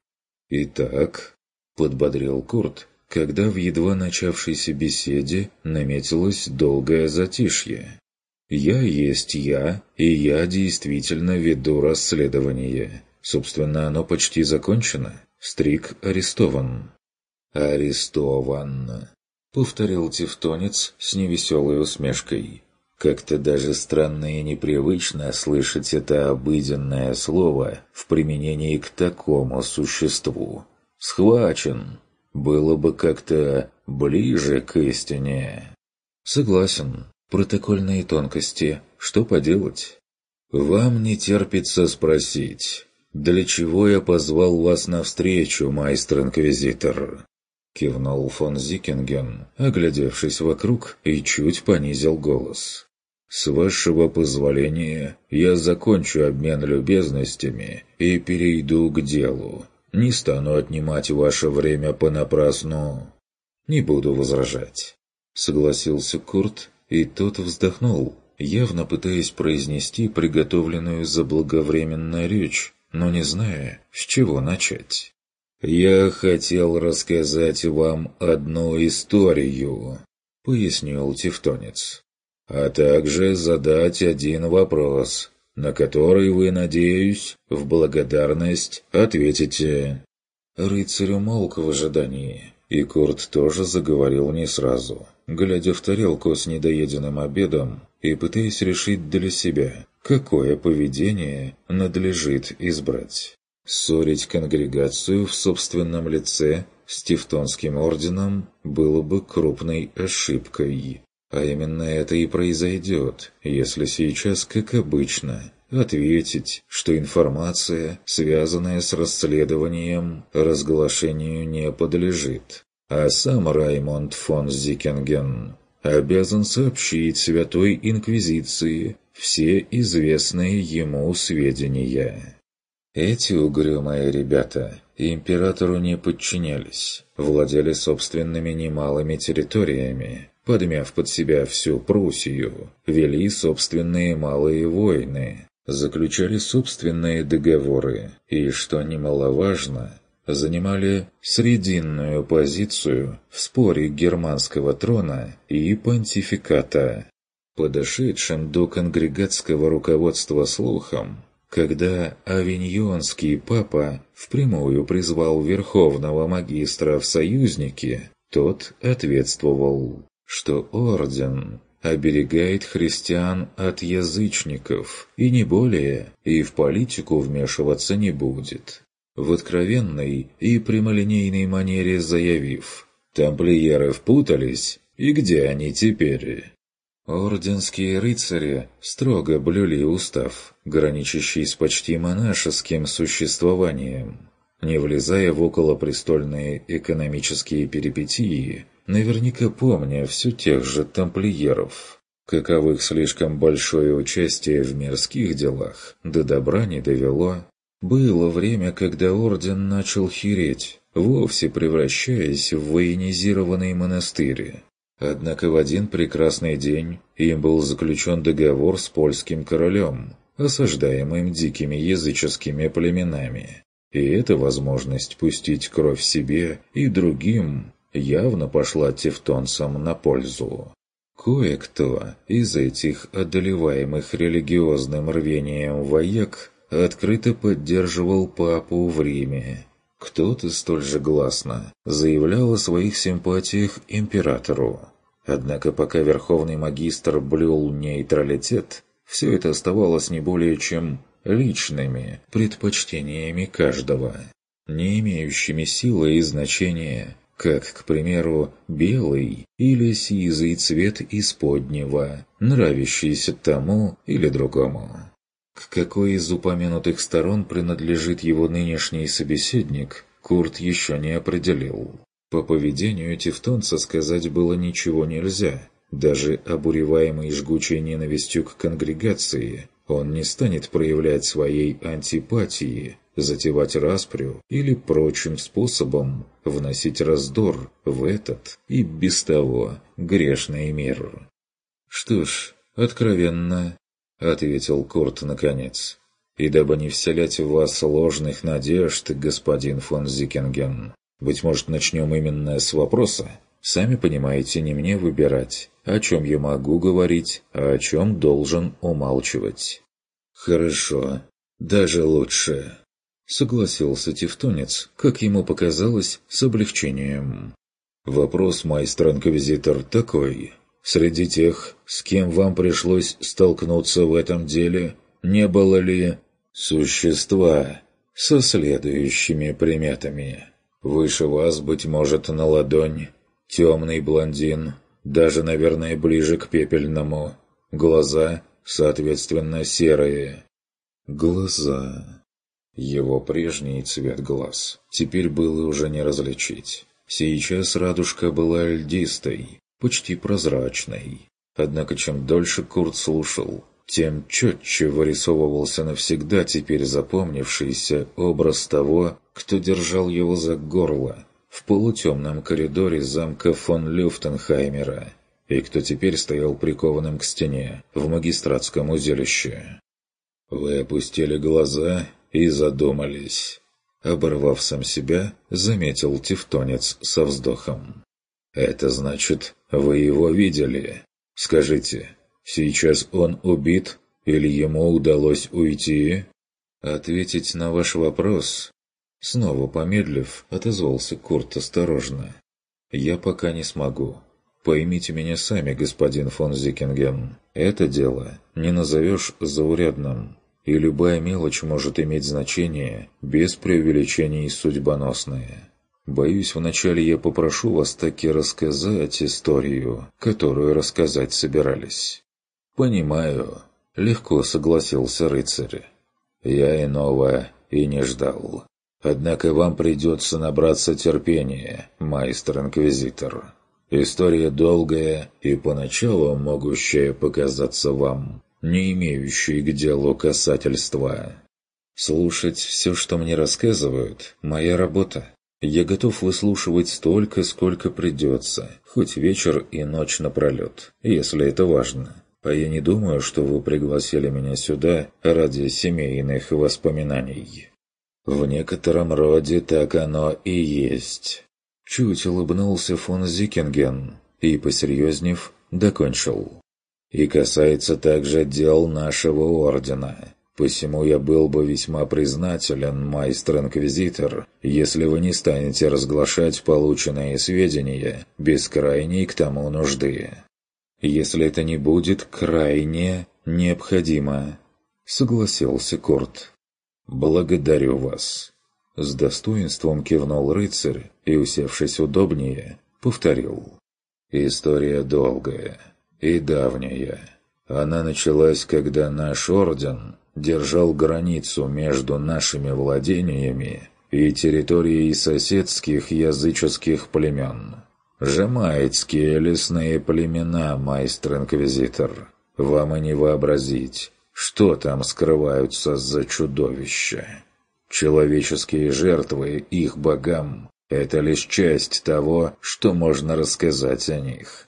«Итак», — подбодрил Курт, когда в едва начавшейся беседе наметилось долгое затишье. «Я есть я, и я действительно веду расследование. Собственно, оно почти закончено. Стриг арестован». «Арестован», — повторил тевтонец с невеселой усмешкой. Как-то даже странно и непривычно слышать это обыденное слово в применении к такому существу. «Схвачен» было бы как-то ближе к истине. «Согласен. Протокольные тонкости. Что поделать?» «Вам не терпится спросить, для чего я позвал вас навстречу, майстер-инквизитор?» Кивнул фон Зикинген, оглядевшись вокруг, и чуть понизил голос. «С вашего позволения я закончу обмен любезностями и перейду к делу. Не стану отнимать ваше время понапрасну». «Не буду возражать», — согласился Курт, и тот вздохнул, явно пытаясь произнести приготовленную заблаговременно речь, но не зная, с чего начать. «Я хотел рассказать вам одну историю», — пояснил тевтонец, «а также задать один вопрос, на который вы, надеюсь, в благодарность ответите». Рыцарь умолк в ожидании, и Курт тоже заговорил не сразу, глядя в тарелку с недоеденным обедом и пытаясь решить для себя, какое поведение надлежит избрать. Ссорить конгрегацию в собственном лице с Тевтонским орденом было бы крупной ошибкой. А именно это и произойдет, если сейчас, как обычно, ответить, что информация, связанная с расследованием, разглашению не подлежит. А сам Раймонд фон Зикинген обязан сообщить Святой Инквизиции все известные ему сведения. Эти угрюмые ребята императору не подчинялись, владели собственными немалыми территориями, подмяв под себя всю Пруссию, вели собственные малые войны, заключали собственные договоры и, что немаловажно, занимали срединную позицию в споре германского трона и понтификата. Подошедшим до конгрегатского руководства слухом, когда авиньонский папа впрямую призвал верховного магистра в союзники, тот ответствовал, что орден оберегает христиан от язычников и не более, и в политику вмешиваться не будет. В откровенной и прямолинейной манере заявив: «Тамплиеры впутались, и где они теперь?» Орденские рыцари строго блюли устав, граничащий с почти монашеским существованием. Не влезая в околопрестольные экономические перипетии, наверняка помня все тех же тамплиеров, каковых слишком большое участие в мирских делах до добра не довело, было время, когда орден начал хереть, вовсе превращаясь в военизированный монастырь. Однако в один прекрасный день им был заключен договор с польским королем, осаждаемым дикими языческими племенами. И эта возможность пустить кровь себе и другим явно пошла тевтонцам на пользу. Кое-кто из этих одолеваемых религиозным рвением вояк открыто поддерживал папу в Риме. Кто-то столь же гласно заявлял о своих симпатиях императору. Однако пока верховный магистр блюл нейтралитет, все это оставалось не более чем личными предпочтениями каждого, не имеющими силы и значения, как, к примеру, белый или сизый цвет исподнего, нравящийся тому или другому. К какой из упомянутых сторон принадлежит его нынешний собеседник, Курт еще не определил. По поведению тевтонца сказать было ничего нельзя. Даже обуреваемый жгучей ненавистью к конгрегации, он не станет проявлять своей антипатии, затевать распрю или прочим способом вносить раздор в этот и без того грешный мир. «Что ж, откровенно», — ответил Курт наконец, — «и дабы не вселять в вас ложных надежд, господин фон Зикинген, быть может, начнем именно с вопроса? Сами понимаете, не мне выбирать, о чем я могу говорить, а о чем должен умалчивать». «Хорошо, даже лучше», — согласился тевтонец, как ему показалось, с облегчением. «Вопрос, майстер-инквизитор, такой. Среди тех, с кем вам пришлось столкнуться в этом деле, не было ли существа со следующими приметами? Выше вас, быть может, на ладонь, темный блондин, даже, наверное, ближе к пепельному, глаза, соответственно, серые». Глаза. Его прежний цвет глаз теперь было уже не различить. Сейчас радужка была льдистой, почти прозрачной. Однако чем дольше Курт слушал, тем четче вырисовывался навсегда теперь запомнившийся образ того, кто держал его за горло в полутемном коридоре замка фон Люфтенхаймера, и кто теперь стоял прикованным к стене в магистратском узилище. «Вы опустили глаза и задумались», — оборвав сам себя, заметил тевтонец со вздохом. «Это значит, вы его видели? Скажите, сейчас он убит или ему удалось уйти?» «Ответить на ваш вопрос...» Снова помедлив, отозвался Курт осторожно. «Я пока не смогу. Поймите меня сами, господин фон Зикинген. Это дело не назовешь заурядным, и любая мелочь может иметь значение без преувеличений судьбоносное. Боюсь, вначале я попрошу вас таки рассказать историю, которую рассказать собирались». «Понимаю», — легко согласился рыцарь. «Я иного и не ждал. Однако вам придется набраться терпения, майстер-инквизитор. История долгая и поначалу могущая показаться вам не имеющей к делу касательства. Слушать все, что мне рассказывают, моя работа. Я готов выслушивать столько, сколько придется, хоть вечер и ночь напролет, если это важно. А я не думаю, что вы пригласили меня сюда ради семейных воспоминаний». «В некотором роде так оно и есть». Чуть улыбнулся фон Зикинген и, посерьезнев, докончил. «И касается также дел нашего ордена. Посему я был бы весьма признателен, майстер-инквизитор, если вы не станете разглашать полученные сведения без крайней к тому нужды. Если это не будет крайне необходимо», — согласился Курт. «Благодарю вас». С достоинством кивнул рыцарь и, усевшись удобнее, повторил. «История долгая и давняя. Она началась, когда наш орден держал границу между нашими владениями и территорией соседских языческих племен. Жамайцкие лесные племена, майстер-инквизитор. Вам и не вообразить, что там скрываются за чудовища. Человеческие жертвы их богам – это лишь часть того, что можно рассказать о них.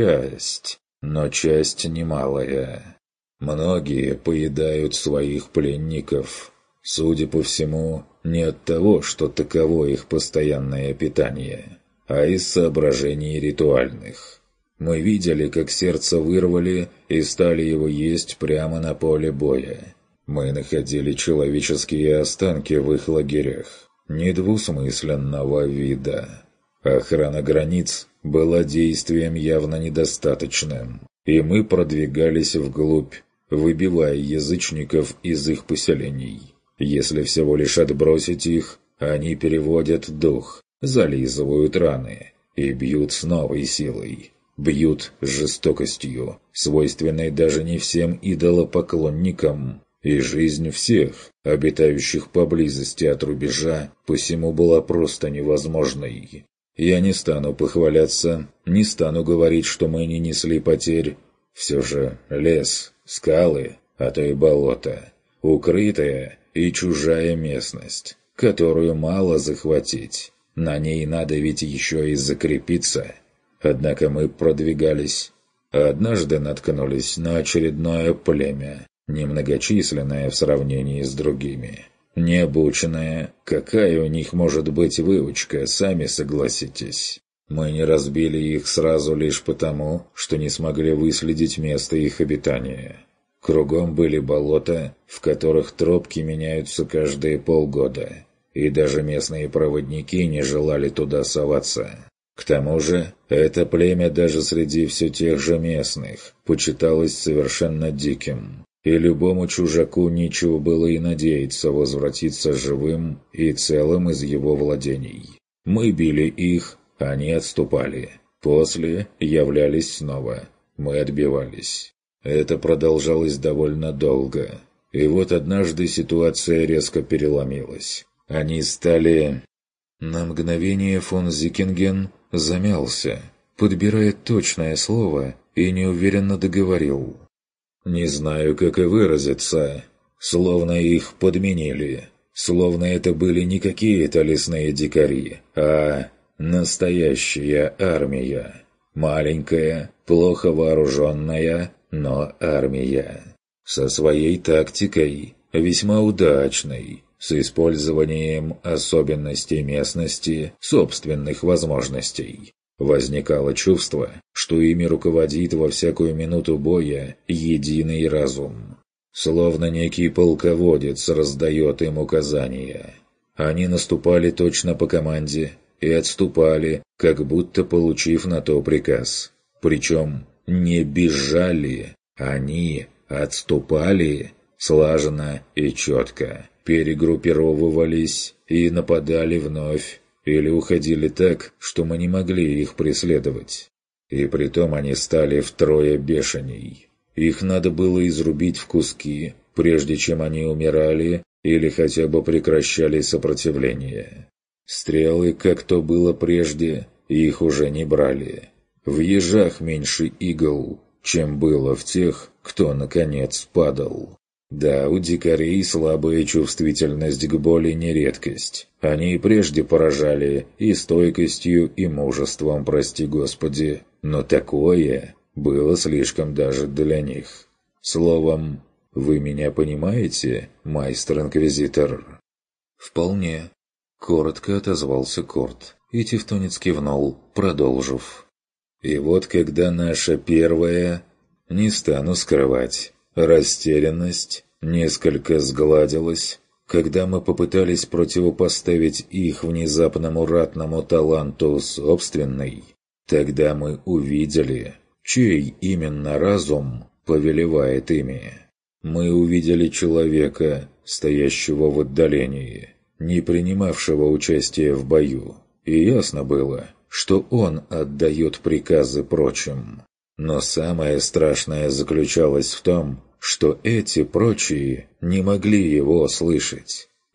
Часть, но часть немалая. Многие поедают своих пленников, судя по всему, не от того, что таково их постоянное питание, а из соображений ритуальных. Мы видели, как сердце вырвали и стали его есть прямо на поле боя. Мы находили человеческие останки в их лагерях, недвусмысленного вида. Охрана границ была действием явно недостаточным, и мы продвигались вглубь, выбивая язычников из их поселений. Если всего лишь отбросить их, они переводят дух, зализывают раны и бьют с новой силой. Бьют с жестокостью, свойственной даже не всем идолопоклонникам, и жизнь всех, обитающих поблизости от рубежа, посему была просто невозможной. Я не стану похваляться, не стану говорить, что мы не несли потерь. Все же лес, скалы, а то и болото, укрытая и чужая местность, которую мало захватить. На ней надо ведь еще и закрепиться. Однако мы продвигались. Однажды наткнулись на очередное племя, немногочисленное в сравнении с другими. Необученное, какая у них может быть выучка, сами согласитесь. Мы не разбили их сразу лишь потому, что не смогли выследить место их обитания. Кругом были болота, в которых тропки меняются каждые полгода, и даже местные проводники не желали туда соваться. К тому же, это племя даже среди все тех же местных почиталось совершенно диким, и любому чужаку нечего было и надеяться возвратиться живым и целым из его владений. Мы били их, они отступали. После являлись снова. Мы отбивались. Это продолжалось довольно долго. И вот однажды ситуация резко переломилась. Они стали... На мгновение фон Зикинген замялся, подбирая точное слово, и неуверенно договорил. «Не знаю, как и выразиться. Словно их подменили. Словно это были не какие-то лесные дикари, а настоящая армия. Маленькая, плохо вооруженная, но армия. Со своей тактикой, весьма удачной, с использованием особенностей местности, собственных возможностей. Возникало чувство, что ими руководит во всякую минуту боя единый разум. Словно некий полководец раздает им указания. Они наступали точно по команде и отступали, как будто получив на то приказ. Причем не бежали, они отступали слаженно и четко. Перегруппировывались и нападали вновь, или уходили так, что мы не могли их преследовать. И притом они стали втрое бешеней. Их надо было изрубить в куски, прежде чем они умирали или хотя бы прекращали сопротивление. Стрелы, как то было прежде, их уже не брали. В ежах меньше игл, чем было в тех, кто, наконец, падал. Да, у дикарей слабая чувствительность к боли не редкость. Они и прежде поражали и стойкостью, и мужеством, прости господи, но такое было слишком даже для них. Словом, вы меня понимаете, майстер-инквизитор? «Вполне», — коротко отозвался Корт, и Тевтонец кивнул, продолжив. «И вот когда наша первая, не стану скрывать, растерянность несколько сгладилась, когда мы попытались противопоставить их внезапному ратному таланту собственный, тогда мы увидели, чей именно разум повелевает ими. Мы увидели человека, стоящего в отдалении, не принимавшего участия в бою, и ясно было, что он отдает приказы прочим. Но самое страшное заключалось в том, что эти прочие не могли его слышать.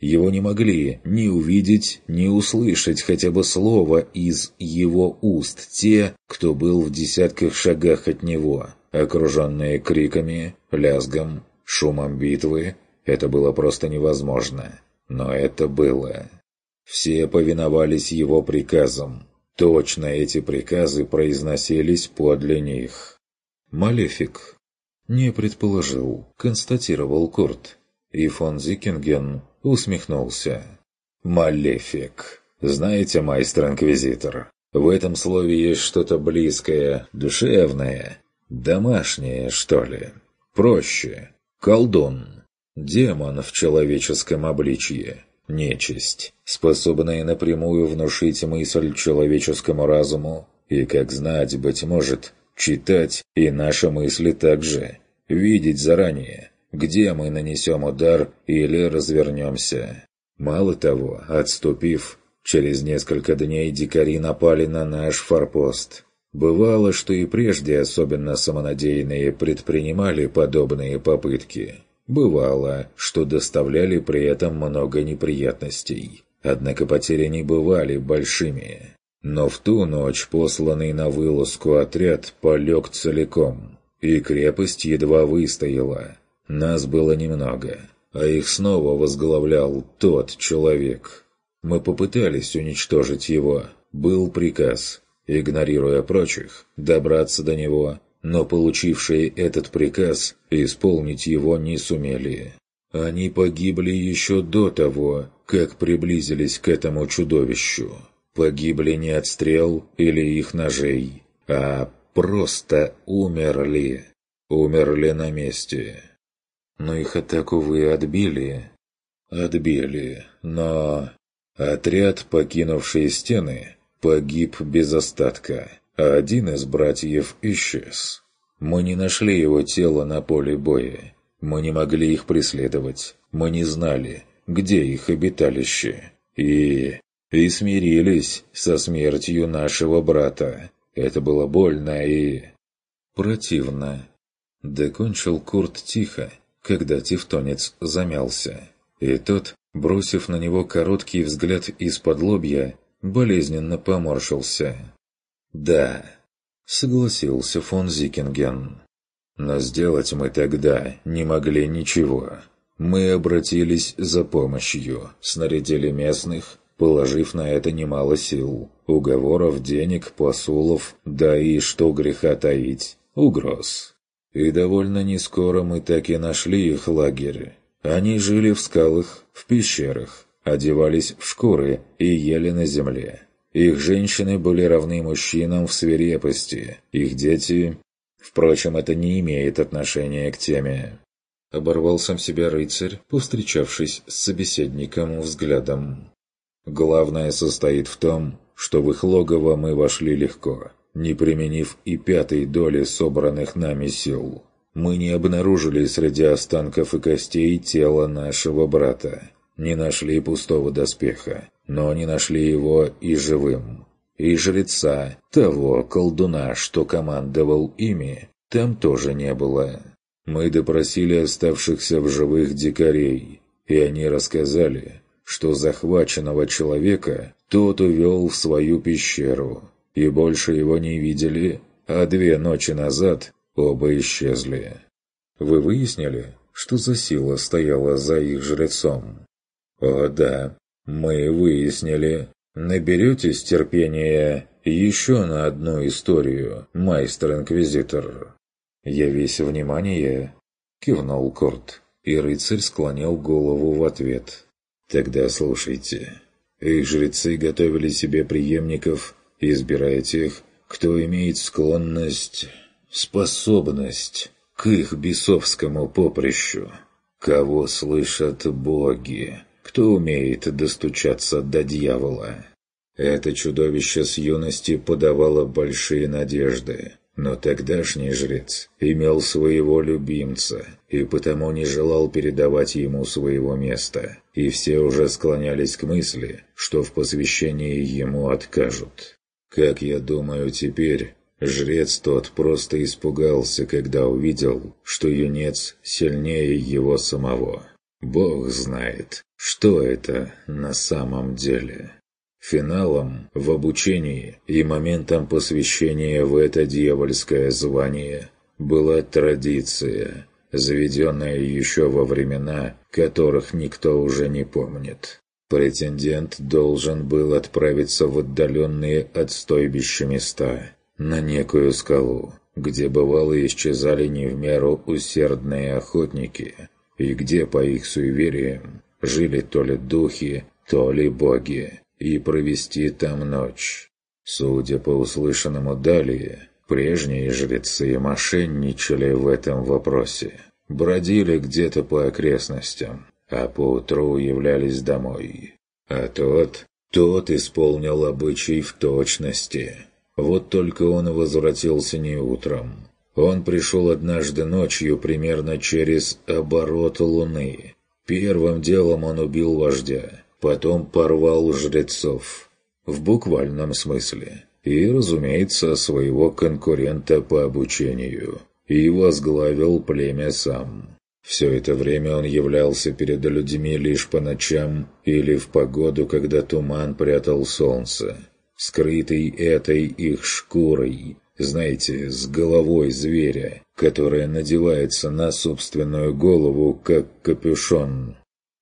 Его не могли ни увидеть, ни услышать хотя бы слово из его уст те, кто был в десятках шагах от него, окруженные криками, лязгом, шумом битвы. Это было просто невозможно. Но это было. Все повиновались его приказам. Точно эти приказы произносились подле них. «Малефик?» «Не предположил», — констатировал Курт. И фон Зикинген усмехнулся. «Малефик. Знаете, майстер-инквизитор, в этом слове есть что-то близкое, душевное, домашнее, что ли. Проще. Колдун. Демон в человеческом обличье. Нечисть, способная напрямую внушить мысль человеческому разуму, и, как знать, быть может, читать и наши мысли также, видеть заранее, где мы нанесем удар или развернемся. Мало того, отступив, через несколько дней дикари напали на наш форпост. Бывало, что и прежде особенно самонадеянные предпринимали подобные попытки. Бывало, что доставляли при этом много неприятностей, однако потери не бывали большими. Но в ту ночь посланный на вылазку отряд полег целиком, и крепость едва выстояла. Нас было немного, а их снова возглавлял тот человек. Мы попытались уничтожить его, был приказ, игнорируя прочих, добраться до него, но получившие этот приказ исполнить его не сумели. Они погибли еще до того, как приблизились к этому чудовищу. Погибли не от стрел или их ножей, а просто умерли. Умерли на месте. Но их атаку вы отбили? Отбили, но... Отряд, покинувший стены, погиб без остатка. А один из братьев исчез. Мы не нашли его тело на поле боя. Мы не могли их преследовать. Мы не знали, где их обиталище. И... и смирились со смертью нашего брата. Это было больно и... противно. Докончил Курт тихо, когда тевтонец замялся. И тот, бросив на него короткий взгляд из-под лобья, болезненно поморщился. «Да», — согласился фон Зикинген. «Но сделать мы тогда не могли ничего. Мы обратились за помощью, снарядили местных, положив на это немало сил, уговоров, денег, посулов, да и, что греха таить, угроз. И довольно нескоро мы так и нашли их лагерь. Они жили в скалах, в пещерах, одевались в шкуры и ели на земле. Их женщины были равны мужчинам в свирепости, их дети... Впрочем, это не имеет отношения к теме». Оборвал сам себя рыцарь, повстречавшись с собеседником взглядом. «Главное состоит в том, что в их логово мы вошли легко, не применив и пятой доли собранных нами сил. Мы не обнаружили среди останков и костей тело нашего брата, не нашли пустого доспеха, но не нашли его и живым. И жреца, того колдуна, что командовал ими, там тоже не было. Мы допросили оставшихся в живых дикарей, и они рассказали, что захваченного человека тот увел в свою пещеру, и больше его не видели, а две ночи назад оба исчезли. Вы выяснили, что за сила стояла за их жрецом? О да, мы выяснили. Наберетесь терпения еще на одну историю, майстер-инквизитор? Я весь внимание, кивнул Курт, и рыцарь склонил голову в ответ. Тогда слушайте. Их жрецы готовили себе преемников, избирая тех, кто имеет склонность, способность к их бесовскому поприщу. Кого слышат боги, кто умеет достучаться до дьявола. Это чудовище с юности подавало большие надежды, но тогдашний жрец имел своего любимца и потому не желал передавать ему своего места, и все уже склонялись к мысли, что в посвящении ему откажут. Как я думаю теперь, жрец тот просто испугался, когда увидел, что юнец сильнее его самого. Бог знает, что это на самом деле. Финалом в обучении и моментом посвящения в это дьявольское звание была традиция, заведенная еще во времена, которых никто уже не помнит. Претендент должен был отправиться в отдаленные от стойбища места, на некую скалу, где бывало исчезали не в меру усердные охотники, и где, по их суевериям, жили то ли духи, то ли боги, и провести там ночь. Судя по услышанному далее, прежние жрецы мошенничали в этом вопросе, бродили где-то по окрестностям, а поутру являлись домой. А тот, тот исполнил обычай в точности. Вот только он возвратился не утром. Он пришел однажды ночью примерно через оборот луны. Первым делом он убил вождя, потом порвал жрецов. В буквальном смысле. И, разумеется, своего конкурента по обучению. И возглавил племя сам. Все это время он являлся перед людьми лишь по ночам или в погоду, когда туман прятал солнце, скрытый этой их шкурой, знаете, с головой зверя, которая надевается на собственную голову, как капюшон.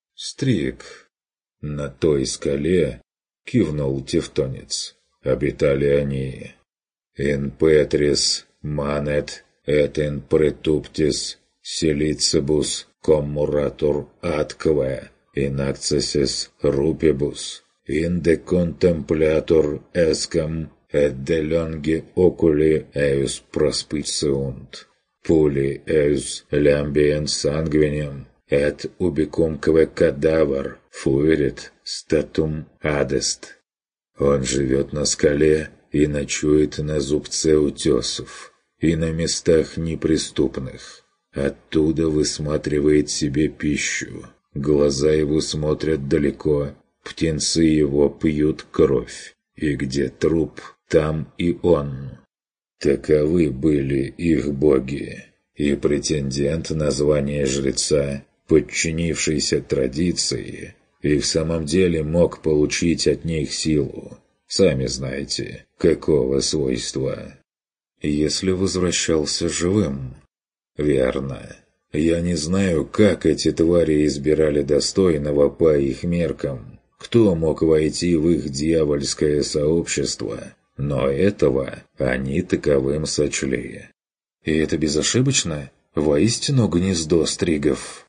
«Стриг. На той скале, — кивнул тевтонец, — обитали они. In Petris manet et in pretuptis Silicibus commurator atque, in accessis rupibus, in de contemplator escam, et de longi oculi eius prospiciunt, puli eius lambien sanguinem, et ubicumque cadaver fuerit statum adest. Он живет на скале и ночует на зубце утесов, и на местах неприступных. Оттуда высматривает себе пищу. Глаза его смотрят далеко, птенцы его пьют кровь. И где труп, там и он. Таковы были их боги. И претендент на звание жреца, подчинившийся традиции, и в самом деле мог получить от них силу. Сами знаете, какого свойства. Если возвращался живым... Верно. Я не знаю, как эти твари избирали достойного по их меркам, кто мог войти в их дьявольское сообщество, но этого они таковым сочли. И это безошибочно? Воистину гнездо стригов?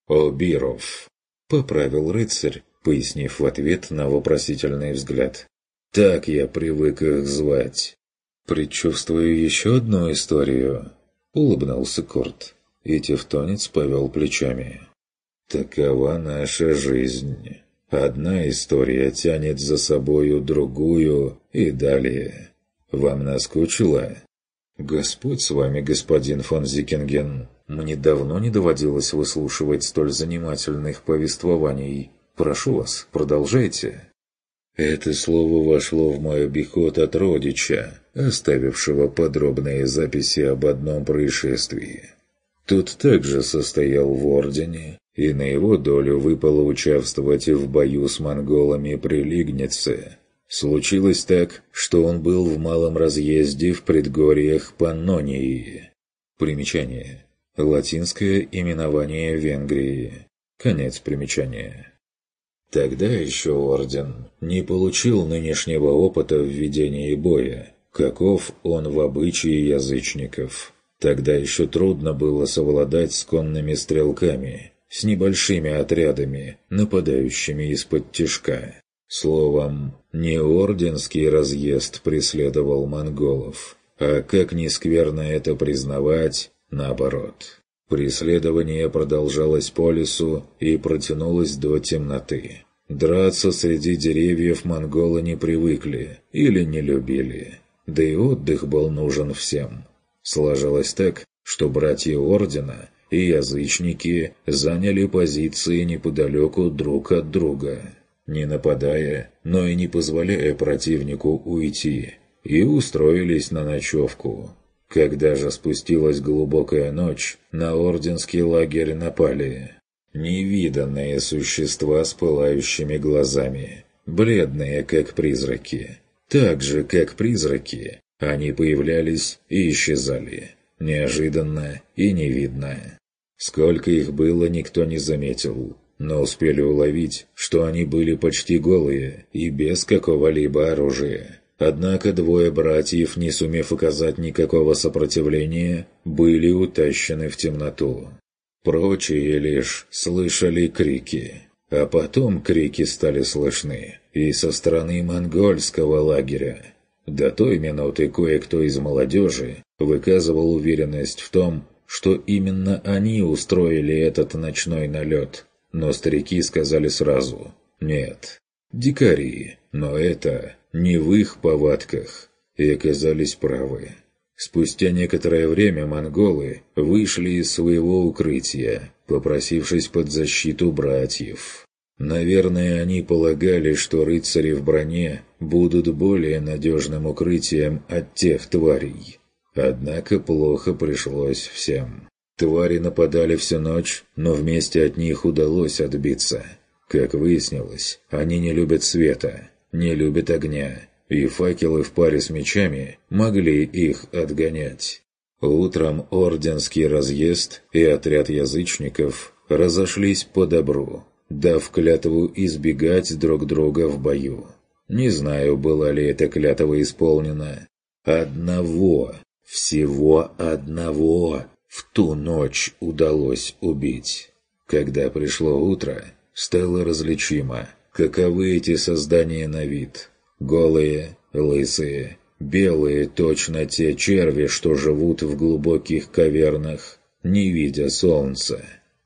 Обиров, поправил рыцарь, пояснив в ответ на вопросительный взгляд. Так я привык их звать. Предчувствую еще одну историю. Улыбнулся Корт, и тевтонец повел плечами. Такова наша жизнь. Одна история тянет за собою другую и далее. Вам наскучило? Господь с вами, господин фон Зикинген. Мне давно не доводилось выслушивать столь занимательных повествований. Прошу вас, продолжайте. Это слово вошло в мой обиход от родича, оставившего подробные записи об одном происшествии. Тот также состоял в ордене, и на его долю выпало участвовать в бою с монголами при Лигнице. Случилось так, что он был в малом разъезде в предгорьях Паннонии. Примечание. Латинское именование Венгрии. Конец примечания. Тогда еще орден не получил нынешнего опыта в ведении боя, каков он в обычае язычников. Тогда еще трудно было совладать с конными стрелками, с небольшими отрядами, нападающими из-под тишка. Словом, не орденский разъезд преследовал монголов, а, как ни скверно это признавать, наоборот. Преследование продолжалось по лесу и протянулось до темноты. Драться среди деревьев монголы не привыкли или не любили, да и отдых был нужен всем. Сложилось так, что братья ордена и язычники заняли позиции неподалеку друг от друга, не нападая, но и не позволяя противнику уйти, и устроились на ночевку. Когда же спустилась глубокая ночь, на орденский лагерь напали. Невиданные существа с пылающими глазами, бледные, как призраки. Так же, как призраки, они появлялись и исчезали, неожиданно и невидно. Сколько их было, никто не заметил, но успели уловить, что они были почти голые и без какого-либо оружия. Однако двое братьев, не сумев оказать никакого сопротивления, были утащены в темноту. Прочие лишь слышали крики, а потом крики стали слышны и со стороны монгольского лагеря. До той минуты кое-кто из молодежи выказывал уверенность в том, что именно они устроили этот ночной налет, но старики сказали сразу «нет». Дикари, но это не в их повадках, и оказались правы. Спустя некоторое время монголы вышли из своего укрытия, попросившись под защиту братьев. Наверное, они полагали, что рыцари в броне будут более надежным укрытием от тех тварей. Однако плохо пришлось всем. Твари нападали всю ночь, но вместе от них удалось отбиться. Как выяснилось, они не любят света, не любят огня, и факелы в паре с мечами могли их отгонять. Утром орденский разъезд и отряд язычников разошлись по добру, дав клятву избегать друг друга в бою. Не знаю, была ли эта клятва исполнена. Одного, всего одного в ту ночь удалось убить. Когда пришло утро, стало различимо, каковы эти создания на вид. Голые, лысые, белые, точно те черви, что живут в глубоких кавернах, не видя солнца.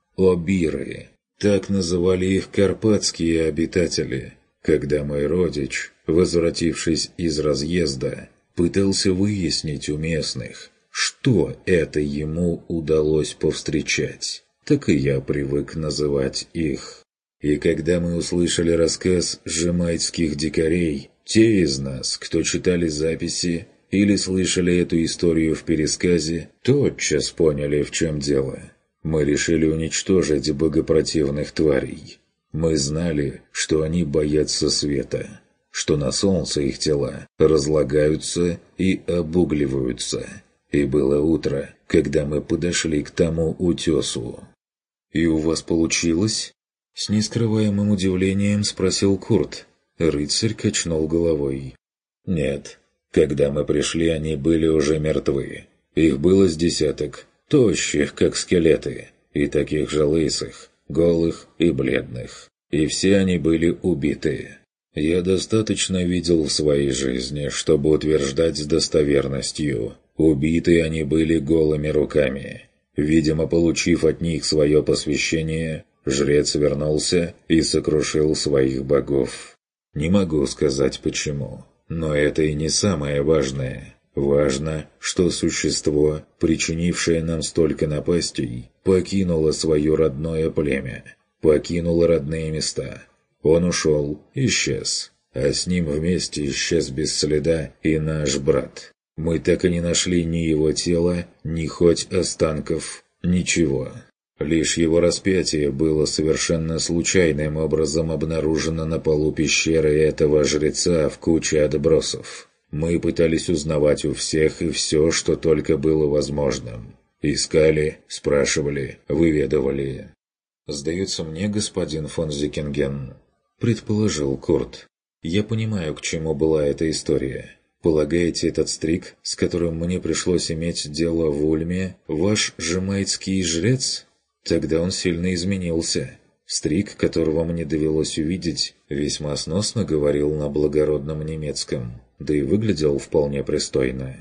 Обиры. Так называли их карпатские обитатели, когда мой родич, возвратившись из разъезда, пытался выяснить у местных, что это ему удалось повстречать. Так и я привык называть их. И когда мы услышали рассказ жемайтских дикарей, те из нас, кто читали записи или слышали эту историю в пересказе, тотчас поняли, в чем дело. Мы решили уничтожить богопротивных тварей. Мы знали, что они боятся света, что на солнце их тела разлагаются и обугливаются. И было утро, когда мы подошли к тому утесу. «И у вас получилось?» С нескрываемым удивлением спросил Курт. Рыцарь качнул головой. «Нет. Когда мы пришли, они были уже мертвы. Их было с десяток, тощих, как скелеты, и таких же лысых, голых и бледных. И все они были убиты. Я достаточно видел в своей жизни, чтобы утверждать с достоверностью. Убиты они были голыми руками. Видимо, получив от них свое посвящение, жрец вернулся и сокрушил своих богов. Не могу сказать почему, но это и не самое важное. Важно, что существо, причинившее нам столько напастей, покинуло свое родное племя, покинуло родные места. Он ушел, исчез, а с ним вместе исчез без следа и наш брат. Мы так и не нашли ни его тела, ни хоть останков, ничего. Лишь его распятие было совершенно случайным образом обнаружено на полу пещеры этого жреца в куче отбросов. Мы пытались узнавать у всех и все, что только было возможным. Искали, спрашивали, выведывали. «Сдается мне, господин фон Зикинген», — предположил Курт. «Я понимаю, к чему была эта история. Полагаете, этот стриг, с которым мне пришлось иметь дело в Ульме, ваш жемайтский жрец? Тогда он сильно изменился. Стриг, которого мне довелось увидеть, весьма сносно говорил на благородном немецком, да и выглядел вполне пристойно.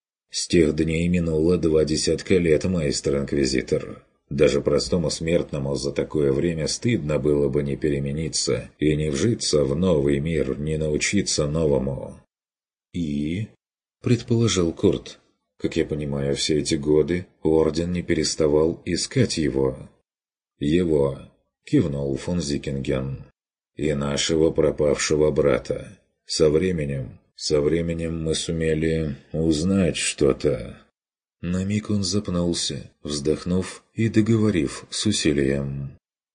С тех дней минуло два десятка лет, майстер-инквизитор. Даже простому смертному за такое время стыдно было бы не перемениться и не вжиться в новый мир, не научиться новому». «И?» — предположил Курт. «Как я понимаю, все эти годы Орден не переставал искать его». «Его», — кивнул фон Зикинген. «И нашего пропавшего брата. Со временем, со временем мы сумели узнать что-то». На миг он запнулся, вздохнув и договорив с усилием.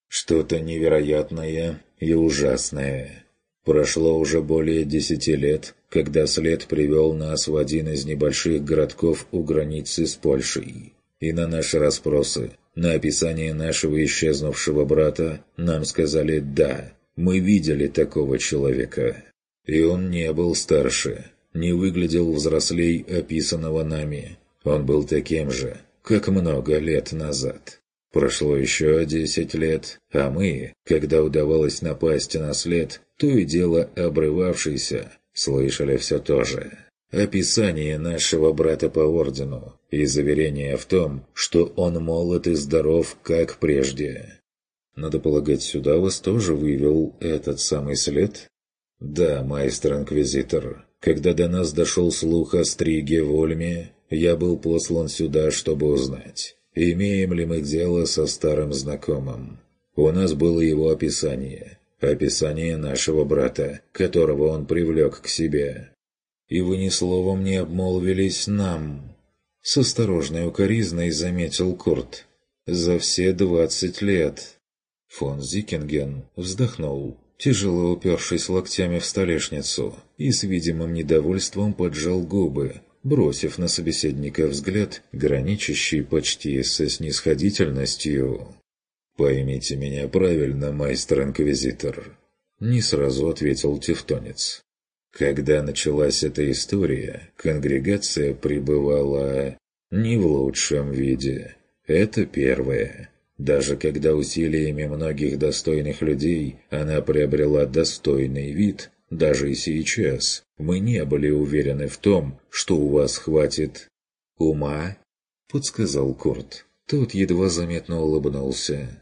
Что-то невероятное и ужасное. Прошло уже более десяти лет, когда след привел нас в один из небольших городков у границы с Польшей. И на наши расспросы, на описание нашего исчезнувшего брата, нам сказали «да». Мы видели такого человека. И он не был старше, не выглядел взрослей описанного нами. Он был таким же, как много лет назад. Прошло еще десять лет, а мы, когда удавалось напасть на след, то и дело обрывавшийся, слышали все то же. Описание нашего брата по ордену и заверение в том, что он молод и здоров, как прежде. Надо полагать, сюда вас тоже вывел этот самый след? Да, майстер-инквизитор. Когда до нас дошел слух о Стриге в Ольме, я был послан сюда, чтобы узнать, имеем ли мы дело со старым знакомым. У нас было его описание. Описание нашего брата, которого он привлек к себе. И вы ни словом не обмолвились нам. С осторожной укоризной заметил Курт. За все двадцать лет. Фон Зикинген вздохнул, тяжело упершись локтями в столешницу, и с видимым недовольством поджал губы, бросив на собеседника взгляд, граничащий почти со снисходительностью. «Поймите меня правильно, майстер-инквизитор», — не сразу ответил тевтонец. «Когда началась эта история, конгрегация пребывала не в лучшем виде. Это первое. Даже когда усилиями многих достойных людей она приобрела достойный вид, даже и сейчас, мы не были уверены в том, что у вас хватит ума», — подсказал Курт. Тот едва заметно улыбнулся.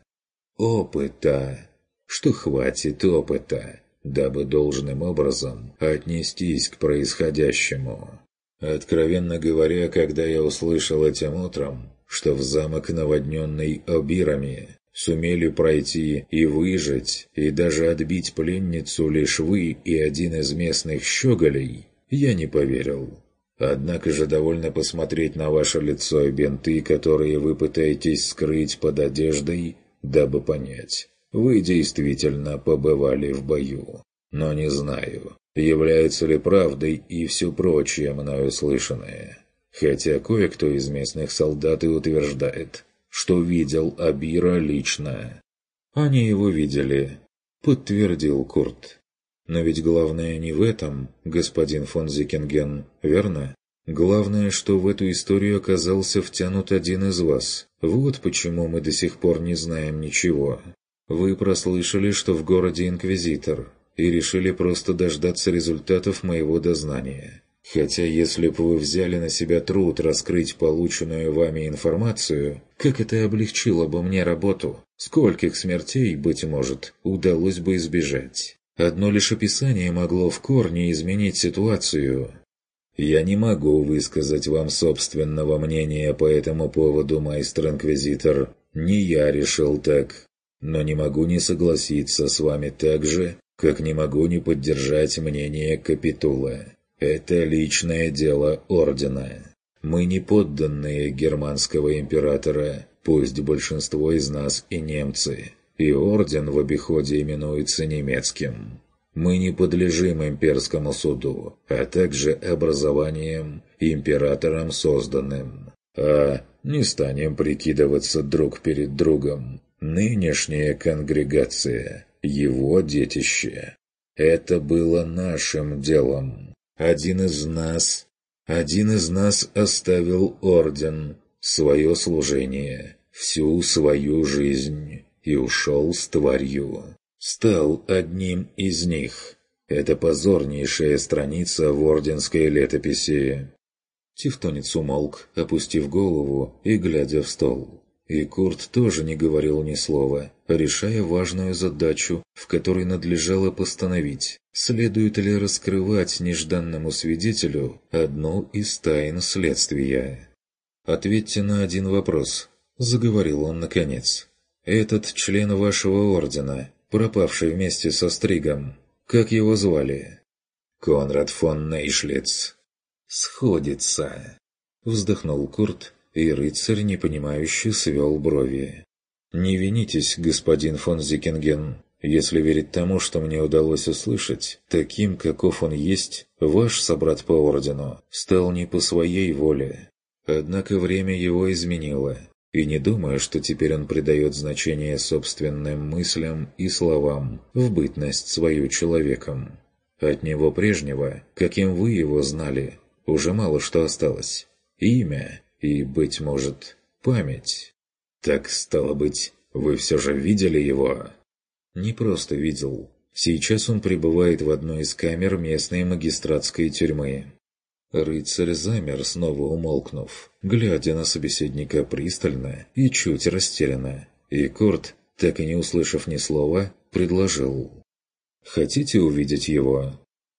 «Опыта. Что хватит опыта, дабы должным образом отнестись к происходящему. Откровенно говоря, когда я услышал этим утром, что в замок, наводненный обирами, сумели пройти и выжить, и даже отбить пленницу лишь вы и один из местных щеголей, я не поверил. Однако же довольно посмотреть на ваше лицо и бинты, которые вы пытаетесь скрыть под одеждой, дабы понять, вы действительно побывали в бою. Но не знаю, является ли правдой и все прочее мною слышанное. Хотя кое-кто из местных солдат и утверждает, что видел Абира лично. «Они его видели», — подтвердил Курт. «Но ведь главное не в этом, господин фон Зикинген, верно? Главное, что в эту историю оказался втянут один из вас. Вот почему мы до сих пор не знаем ничего. Вы прослышали, что в городе инквизитор, и решили просто дождаться результатов моего дознания. Хотя если бы вы взяли на себя труд раскрыть полученную вами информацию, как это облегчило бы мне работу, скольких смертей, быть может, удалось бы избежать. Одно лишь описание могло в корне изменить ситуацию». «Я не могу высказать вам собственного мнения по этому поводу, майстер-инквизитор. Не я решил так. Но не могу не согласиться с вами так же, как не могу не поддержать мнение Капитула. Это личное дело Ордена. Мы не подданные германского императора, пусть большинство из нас и немцы, и Орден в обиходе именуется немецким. Мы не подлежим имперскому суду, а также образованием императором созданным. А не станем прикидываться друг перед другом. Нынешняя конгрегация – его детище. Это было нашим делом. Один из нас, один из нас оставил орден, свое служение, всю свою жизнь и ушел с тварью. Стал одним из них. Это позорнейшая страница в орденской летописи». Тевтонец умолк, опустив голову и глядя в стол. И Курт тоже не говорил ни слова, решая важную задачу, в которой надлежало постановить, следует ли раскрывать нежданному свидетелю одну из тайн следствия. «Ответьте на один вопрос», — заговорил он наконец. «Этот член вашего ордена, пропавший вместе со Стригом, как его звали?» «Конрад фон Нейшлиц». «Сходится», — вздохнул Курт, и рыцарь, непонимающе, свел брови. Не винитесь, господин фон Зикинген. Если верить тому, что мне удалось услышать, таким, каков он есть, ваш собрат по ордену стал не по своей воле. Однако время его изменило, и не думаю, что теперь он придает значение собственным мыслям и словам в бытность свою человеком. От него прежнего, каким вы его знали, уже мало что осталось. Имя и, быть может, память. Так, стало быть, вы все же видели его? Не просто видел. Сейчас он пребывает в одной из камер местной магистратской тюрьмы. Рыцарь замер, снова умолкнув, глядя на собеседника пристально и чуть растерянно. И Корт, так и не услышав ни слова, предложил. «Хотите увидеть его?»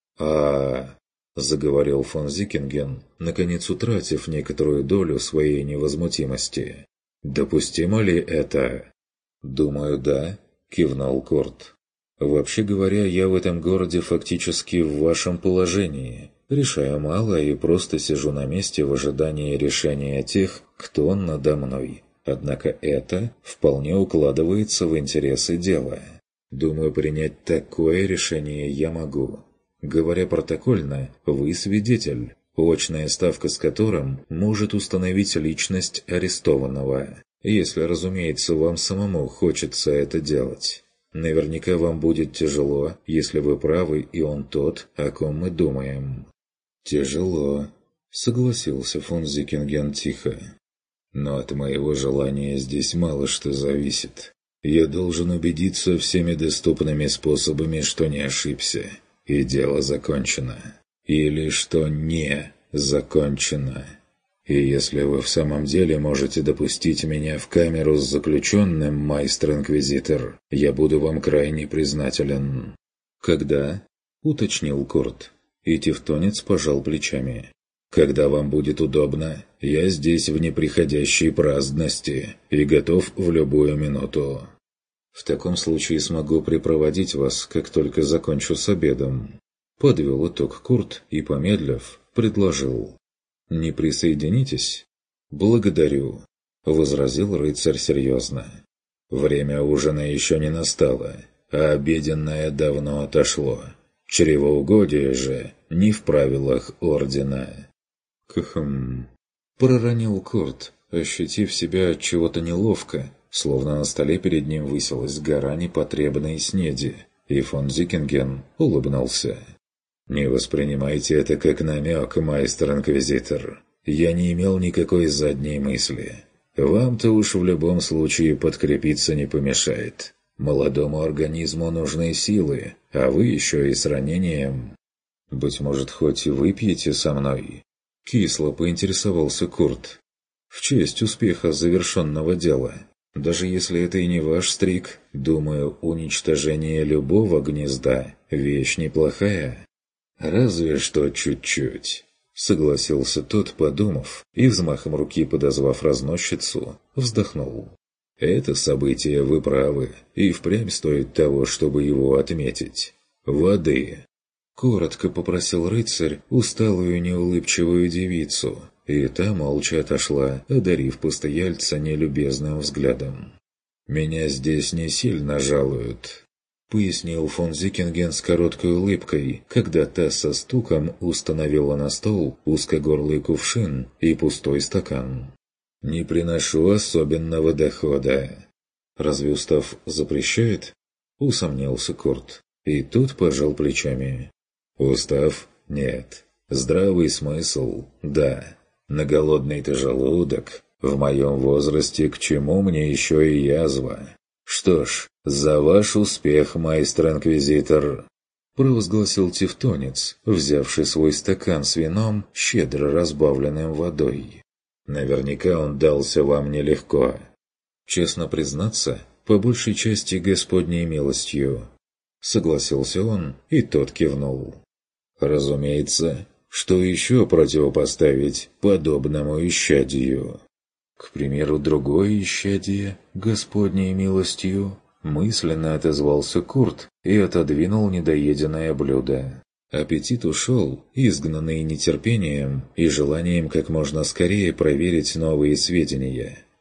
а заговорил фон Зикинген, наконец утратив некоторую долю своей невозмутимости. «Допустимо ли это?» «Думаю, да», — кивнул Корт. «Вообще говоря, я в этом городе фактически в вашем положении. Решаю мало и просто сижу на месте в ожидании решения тех, кто надо мной. Однако это вполне укладывается в интересы дела. Думаю, принять такое решение я могу. Говоря протокольно, вы свидетель, очная ставка с которым может установить личность арестованного. Если, разумеется, вам самому хочется это делать. Наверняка вам будет тяжело, если вы правы и он тот, о ком мы думаем». «Тяжело», — согласился фон Зикинген тихо. «Но от моего желания здесь мало что зависит. Я должен убедиться всеми доступными способами, что не ошибся, и дело закончено. Или что не закончено. И если вы в самом деле можете допустить меня в камеру с заключенным, майстер-инквизитор, я буду вам крайне признателен». «Когда?» — уточнил Корт. И тевтонец пожал плечами. «Когда вам будет удобно, я здесь в неприходящей праздности и готов в любую минуту». «В таком случае смогу припроводить вас, как только закончу с обедом». Подвел итог Курт и, помедлив, предложил. «Не присоединитесь?» «Благодарю», — возразил рыцарь серьезно. «Время ужина еще не настало, а обеденное давно отошло. Чревоугодие же не в правилах ордена». «Кхм...» — проронил Курт, ощутив себя от чего-то неловко, словно на столе перед ним высилась гора непотребной снеди, и фон Зикинген улыбнулся. «Не воспринимайте это как намек, майстер-инквизитор. Я не имел никакой задней мысли. Вам-то уж в любом случае подкрепиться не помешает. Молодому организму нужны силы, а вы еще и с ранением. Быть может, хоть и выпьете со мной?» Кисло поинтересовался Курт. «В честь успеха завершенного дела. Даже если это и не ваш стриг, думаю, уничтожение любого гнезда – вещь неплохая». «Разве что чуть-чуть», — согласился тот, подумав, и взмахом руки подозвав разносчицу, вздохнул. «Это событие, вы правы, и впрямь стоит того, чтобы его отметить. Воды!» Коротко попросил рыцарь усталую неулыбчивую девицу, и та молча отошла, одарив постояльца нелюбезным взглядом. «Меня здесь не сильно жалуют», — пояснил фон Зикинген с короткой улыбкой, когда та со стуком установила на стол узкогорлый кувшин и пустой стакан. «Не приношу особенного дохода». «Разве устав запрещает?» — усомнился Корт, и тут пожал плечами. «Устав? Нет. Здравый смысл? Да. На голодный-то желудок. В моем возрасте к чему мне еще и язва? Что ж, за ваш успех, майстер-инквизитор!» Провозгласил тевтонец, взявший свой стакан с вином, щедро разбавленным водой. «Наверняка он дался вам нелегко». «Честно признаться, по большей части Господней милостью», — согласился он, и тот кивнул. «Разумеется, что еще противопоставить подобному исчадию?» «К примеру, другое исчадие, Господней милостью», мысленно отозвался Курт и отодвинул недоеденное блюдо. Аппетит ушел, изгнанный нетерпением и желанием как можно скорее проверить новые сведения.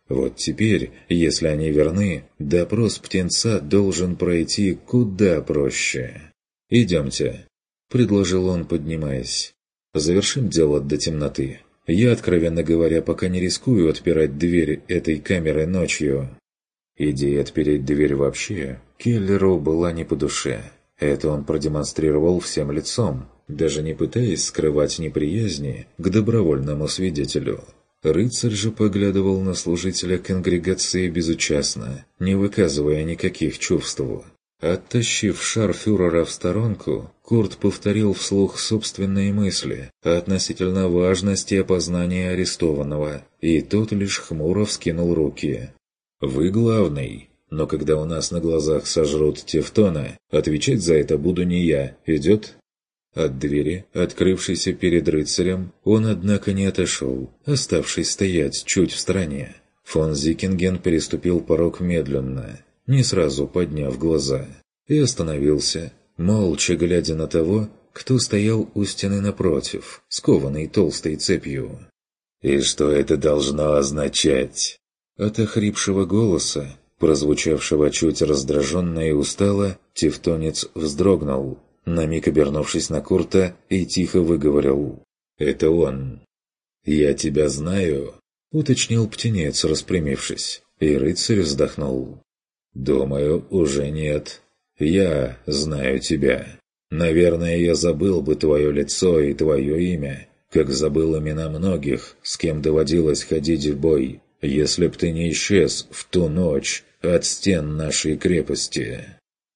Вот теперь, если они верны, допрос птенца должен пройти куда проще. «Идемте», — предложил он, поднимаясь. «Завершим дело до темноты. Я, откровенно говоря, пока не рискую отпирать дверь этой камеры ночью». Идея отпереть дверь вообще Келлеру была не по душе. Это он продемонстрировал всем лицом, даже не пытаясь скрывать неприязни к добровольному свидетелю. Рыцарь же поглядывал на служителя конгрегации безучастно, не выказывая никаких чувств. Оттащив шар фюрера в сторонку, Курт повторил вслух собственные мысли относительно важности опознания арестованного, и тот лишь хмуро вскинул руки. «Вы главный, но когда у нас на глазах сожрут Тевтона, отвечать за это буду не я. Идет?» От двери, открывшейся перед рыцарем, он, однако, не отошел, оставшись стоять чуть в стороне. Фон Зикинген переступил порог медленно, не сразу подняв глаза, и остановился, молча глядя на того, кто стоял у стены напротив, скованный толстой цепью. «И что это должно означать?» От охрипшего голоса, прозвучавшего чуть раздраженно и устало, тевтонец вздрогнул, на миг обернувшись на Курта, и тихо выговорил: «Это он». «Я тебя знаю», — уточнил птенец, распрямившись, и рыцарь вздохнул. «Думаю, уже нет. Я знаю тебя. Наверное, я забыл бы твое лицо и твое имя, как забыл имена многих, с кем доводилось ходить в бой, если б ты не исчез в ту ночь от стен нашей крепости».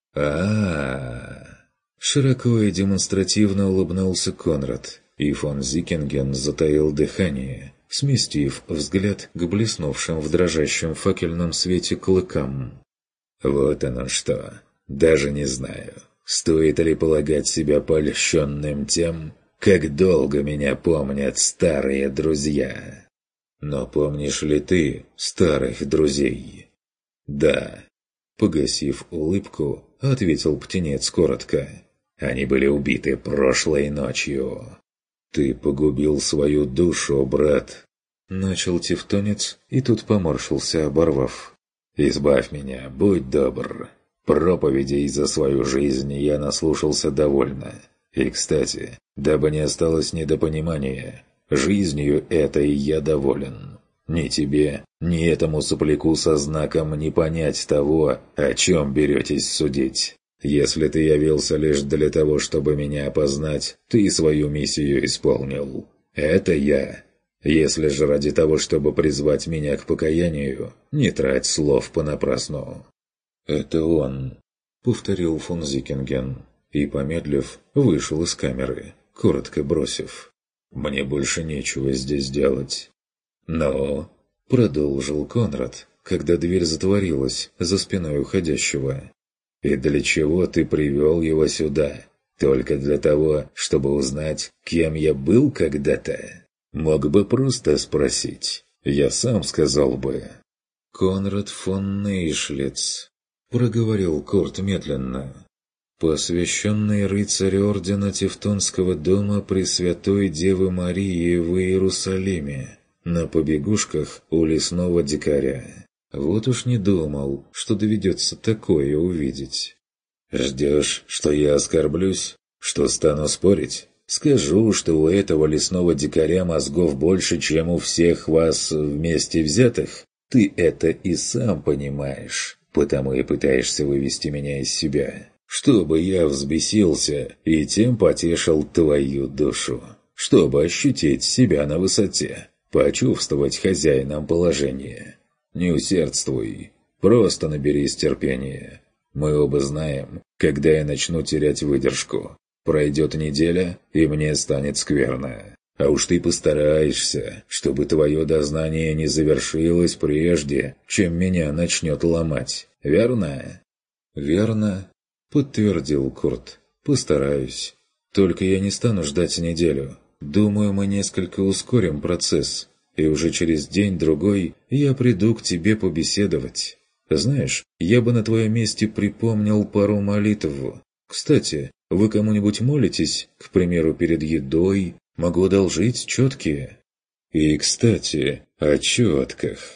А-а-а! Широко и демонстративно улыбнулся Конрад, и фон Зикинген затаил дыхание, сместив взгляд к блеснувшим в дрожащем факельном свете клыкам. «Вот оно что! Даже не знаю, стоит ли полагать себя польщенным тем, как долго меня помнят старые друзья. Но помнишь ли ты старых друзей?» «Да», — погасив улыбку, ответил птенец коротко. «Они были убиты прошлой ночью». «Ты погубил свою душу, брат», — начал тевтонец, и тут поморщился, оборвав. «Избавь меня, будь добр. Проповедей за свою жизнь я наслушался довольно. И, кстати, дабы не осталось недопонимания, жизнью этой я доволен. Ни тебе, ни этому сопляку со знаком не понять того, о чем беретесь судить. Если ты явился лишь для того, чтобы меня опознать, ты свою миссию исполнил. Это я. Если же ради того, чтобы призвать меня к покаянию, не трать слов понапрасну». «Это он», — повторил фон Зикинген, и, помедлив, вышел из камеры, коротко бросив: «Мне больше нечего здесь делать». «Но», — продолжил Конрад, когда дверь затворилась за спиной уходящего, «и для чего ты привел его сюда? Только для того, чтобы узнать, кем я был когда-то? Мог бы просто спросить. Я сам сказал бы». «Конрад фон Нейшлиц», — проговорил Курт медленно, «посвященный рыцарь ордена Тевтонского дома Пресвятой Девы Марии в Иерусалиме, на побегушках у лесного дикаря. Вот уж не думал, что доведется такое увидеть». «Ждешь, что я оскорблюсь? Что стану спорить? Скажу, что у этого лесного дикаря мозгов больше, чем у всех вас вместе взятых? Ты это и сам понимаешь, потому и пытаешься вывести меня из себя, чтобы я взбесился и тем потешил твою душу, чтобы ощутить себя на высоте, почувствовать хозяином положения. Не усердствуй, просто наберись терпения. Мы оба знаем, когда я начну терять выдержку. Пройдет неделя, и мне станет скверно. А уж ты постараешься, чтобы твое дознание не завершилось прежде, чем меня начнет ломать. Верно?» «Верно», — подтвердил Курт. «Постараюсь. Только я не стану ждать неделю. Думаю, мы несколько ускорим процесс, и уже через день-другой я приду к тебе побеседовать. Знаешь, я бы на твоем месте припомнил пару молитв. Кстати, вы кому-нибудь молитесь, к примеру, перед едой? Могу одолжить четкие». «И, кстати, о четках».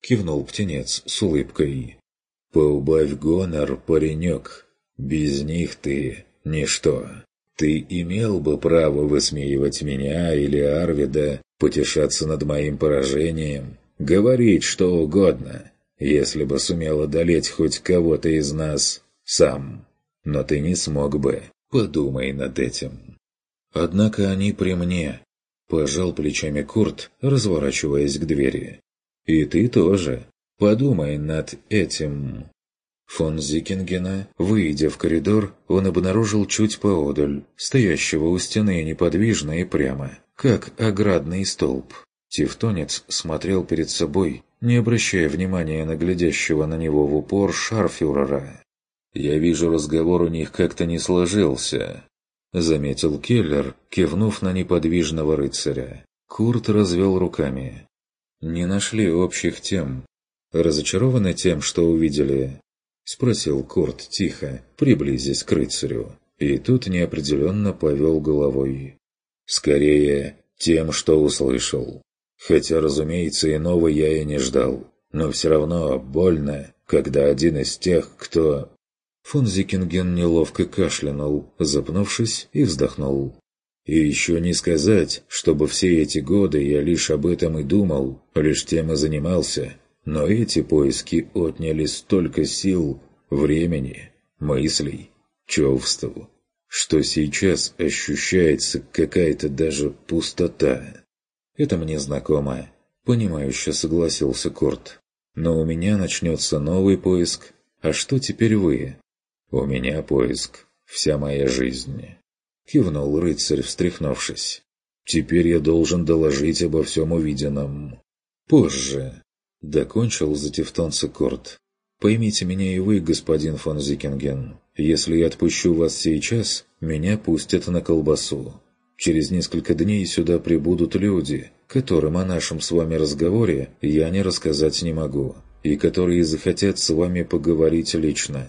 кивнул птенец с улыбкой. «Поубавь гонор, паренек. Без них ты ничто. Ты имел бы право высмеивать меня или Арвида, потешаться над моим поражением, говорить что угодно, если бы сумел одолеть хоть кого-то из нас сам. Но ты не смог бы. Подумай над этим». «Однако они при мне», — пожал плечами Курт, разворачиваясь к двери. «И ты тоже. Подумай над этим». Фон Зикингена, выйдя в коридор, он обнаружил чуть поодаль, стоящего у стены неподвижно и прямо, как оградный столб. Тевтонец смотрел перед собой, не обращая внимания на глядящего на него в упор шарфюрера. «Я вижу, разговор у них как-то не сложился», — заметил Келлер, кивнув на неподвижного рыцаря. Курт развел руками. «Не нашли общих тем. Разочарованы тем, что увидели?» — спросил Курт тихо, приблизясь к рыцарю. И тут неопределенно повел головой. «Скорее, тем, что услышал. Хотя, разумеется, иного я и не ждал. Но все равно больно, когда один из тех, кто...» Фон Зикинген неловко кашлянул, запнувшись, и вздохнул. «И еще не сказать, чтобы все эти годы я лишь об этом и думал, лишь тем и занимался. Но эти поиски отняли столько сил, времени, мыслей, чувств, что сейчас ощущается какая-то даже пустота». «Это мне знакомо», — понимающе согласился Курт. «Но у меня начнется новый поиск. А что теперь вы?» «У меня поиск. Вся моя жизнь», — кивнул рыцарь, встряхнувшись. «Теперь я должен доложить обо всем увиденном. Позже», — докончил за тевтонца Курт. «Поймите меня и вы, господин фон Зикинген. Если я отпущу вас сейчас, меня пустят на колбасу. Через несколько дней сюда прибудут люди, которым о нашем с вами разговоре я не рассказать не могу, и которые захотят с вами поговорить лично».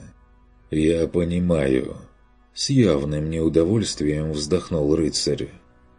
«Я понимаю». С явным неудовольствием вздохнул рыцарь.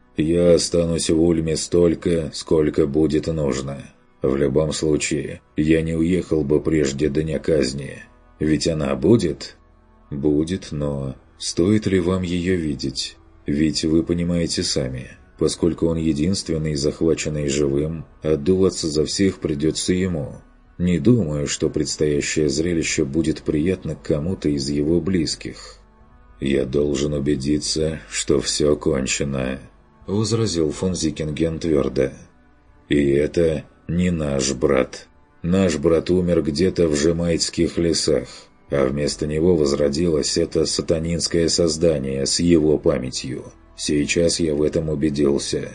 «Я останусь в Ульме столько, сколько будет нужно. В любом случае, я не уехал бы прежде дня казни. Ведь она будет?» «Будет, но стоит ли вам ее видеть? Ведь вы понимаете сами, поскольку он единственный захваченный живым, отдуваться за всех придется ему. Не думаю, что предстоящее зрелище будет приятно кому-то из его близких». «Я должен убедиться, что все кончено», — возразил фон Зикинген твердо. «И это не наш брат. Наш брат умер где-то в жемайтских лесах, а вместо него возродилось это сатанинское создание с его памятью. Сейчас я в этом убедился».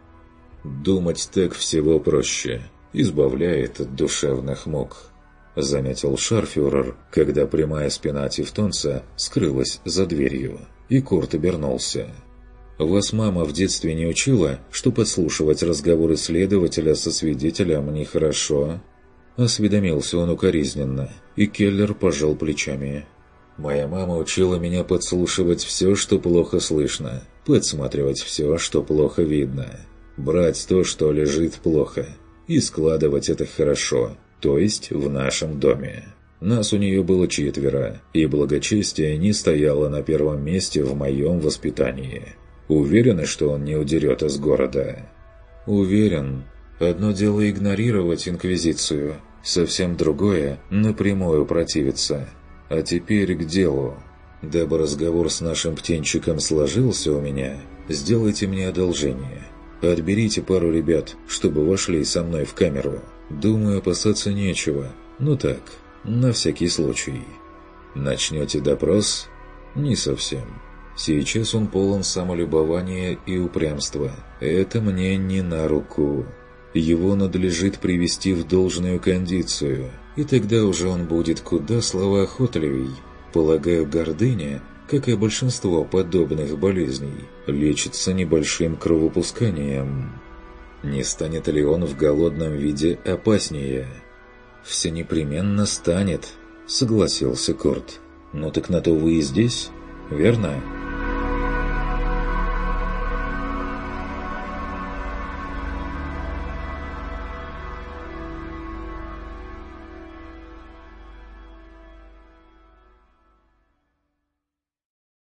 «Думать так всего проще. Избавляет от душевных мук», — заметил шарфюрер, когда прямая спина тевтонца скрылась за дверью, и Курт обернулся. «Вас мама в детстве не учила, что подслушивать разговоры следователя со свидетелем нехорошо?» Осведомился он укоризненно, и Келлер пожал плечами. «Моя мама учила меня подслушивать все, что плохо слышно, подсматривать все, что плохо видно, брать то, что лежит плохо, и складывать это хорошо, то есть в нашем доме. Нас у нее было четверо, и благочестие не стояло на первом месте в моем воспитании. Уверены, что он не удерет из города?» «Уверен. Одно дело игнорировать Инквизицию, совсем другое – напрямую противиться. А теперь к делу. Дабы разговор с нашим птенчиком сложился у меня, сделайте мне одолжение. Отберите пару ребят, чтобы вошли со мной в камеру. Думаю, опасаться нечего. Ну так, на всякий случай». «Начнете допрос?» «Не совсем. Сейчас он полон самолюбования и упрямства. Это мне не на руку. Его надлежит привести в должную кондицию, и тогда уже он будет куда словоохотливей. Полагаю, гордыня, как и большинство подобных болезней, лечится небольшим кровопусканием. Не станет ли он в голодном виде опаснее?» «Все непременно станет», — согласился Курт. «Ну так на то вы и здесь, верно?»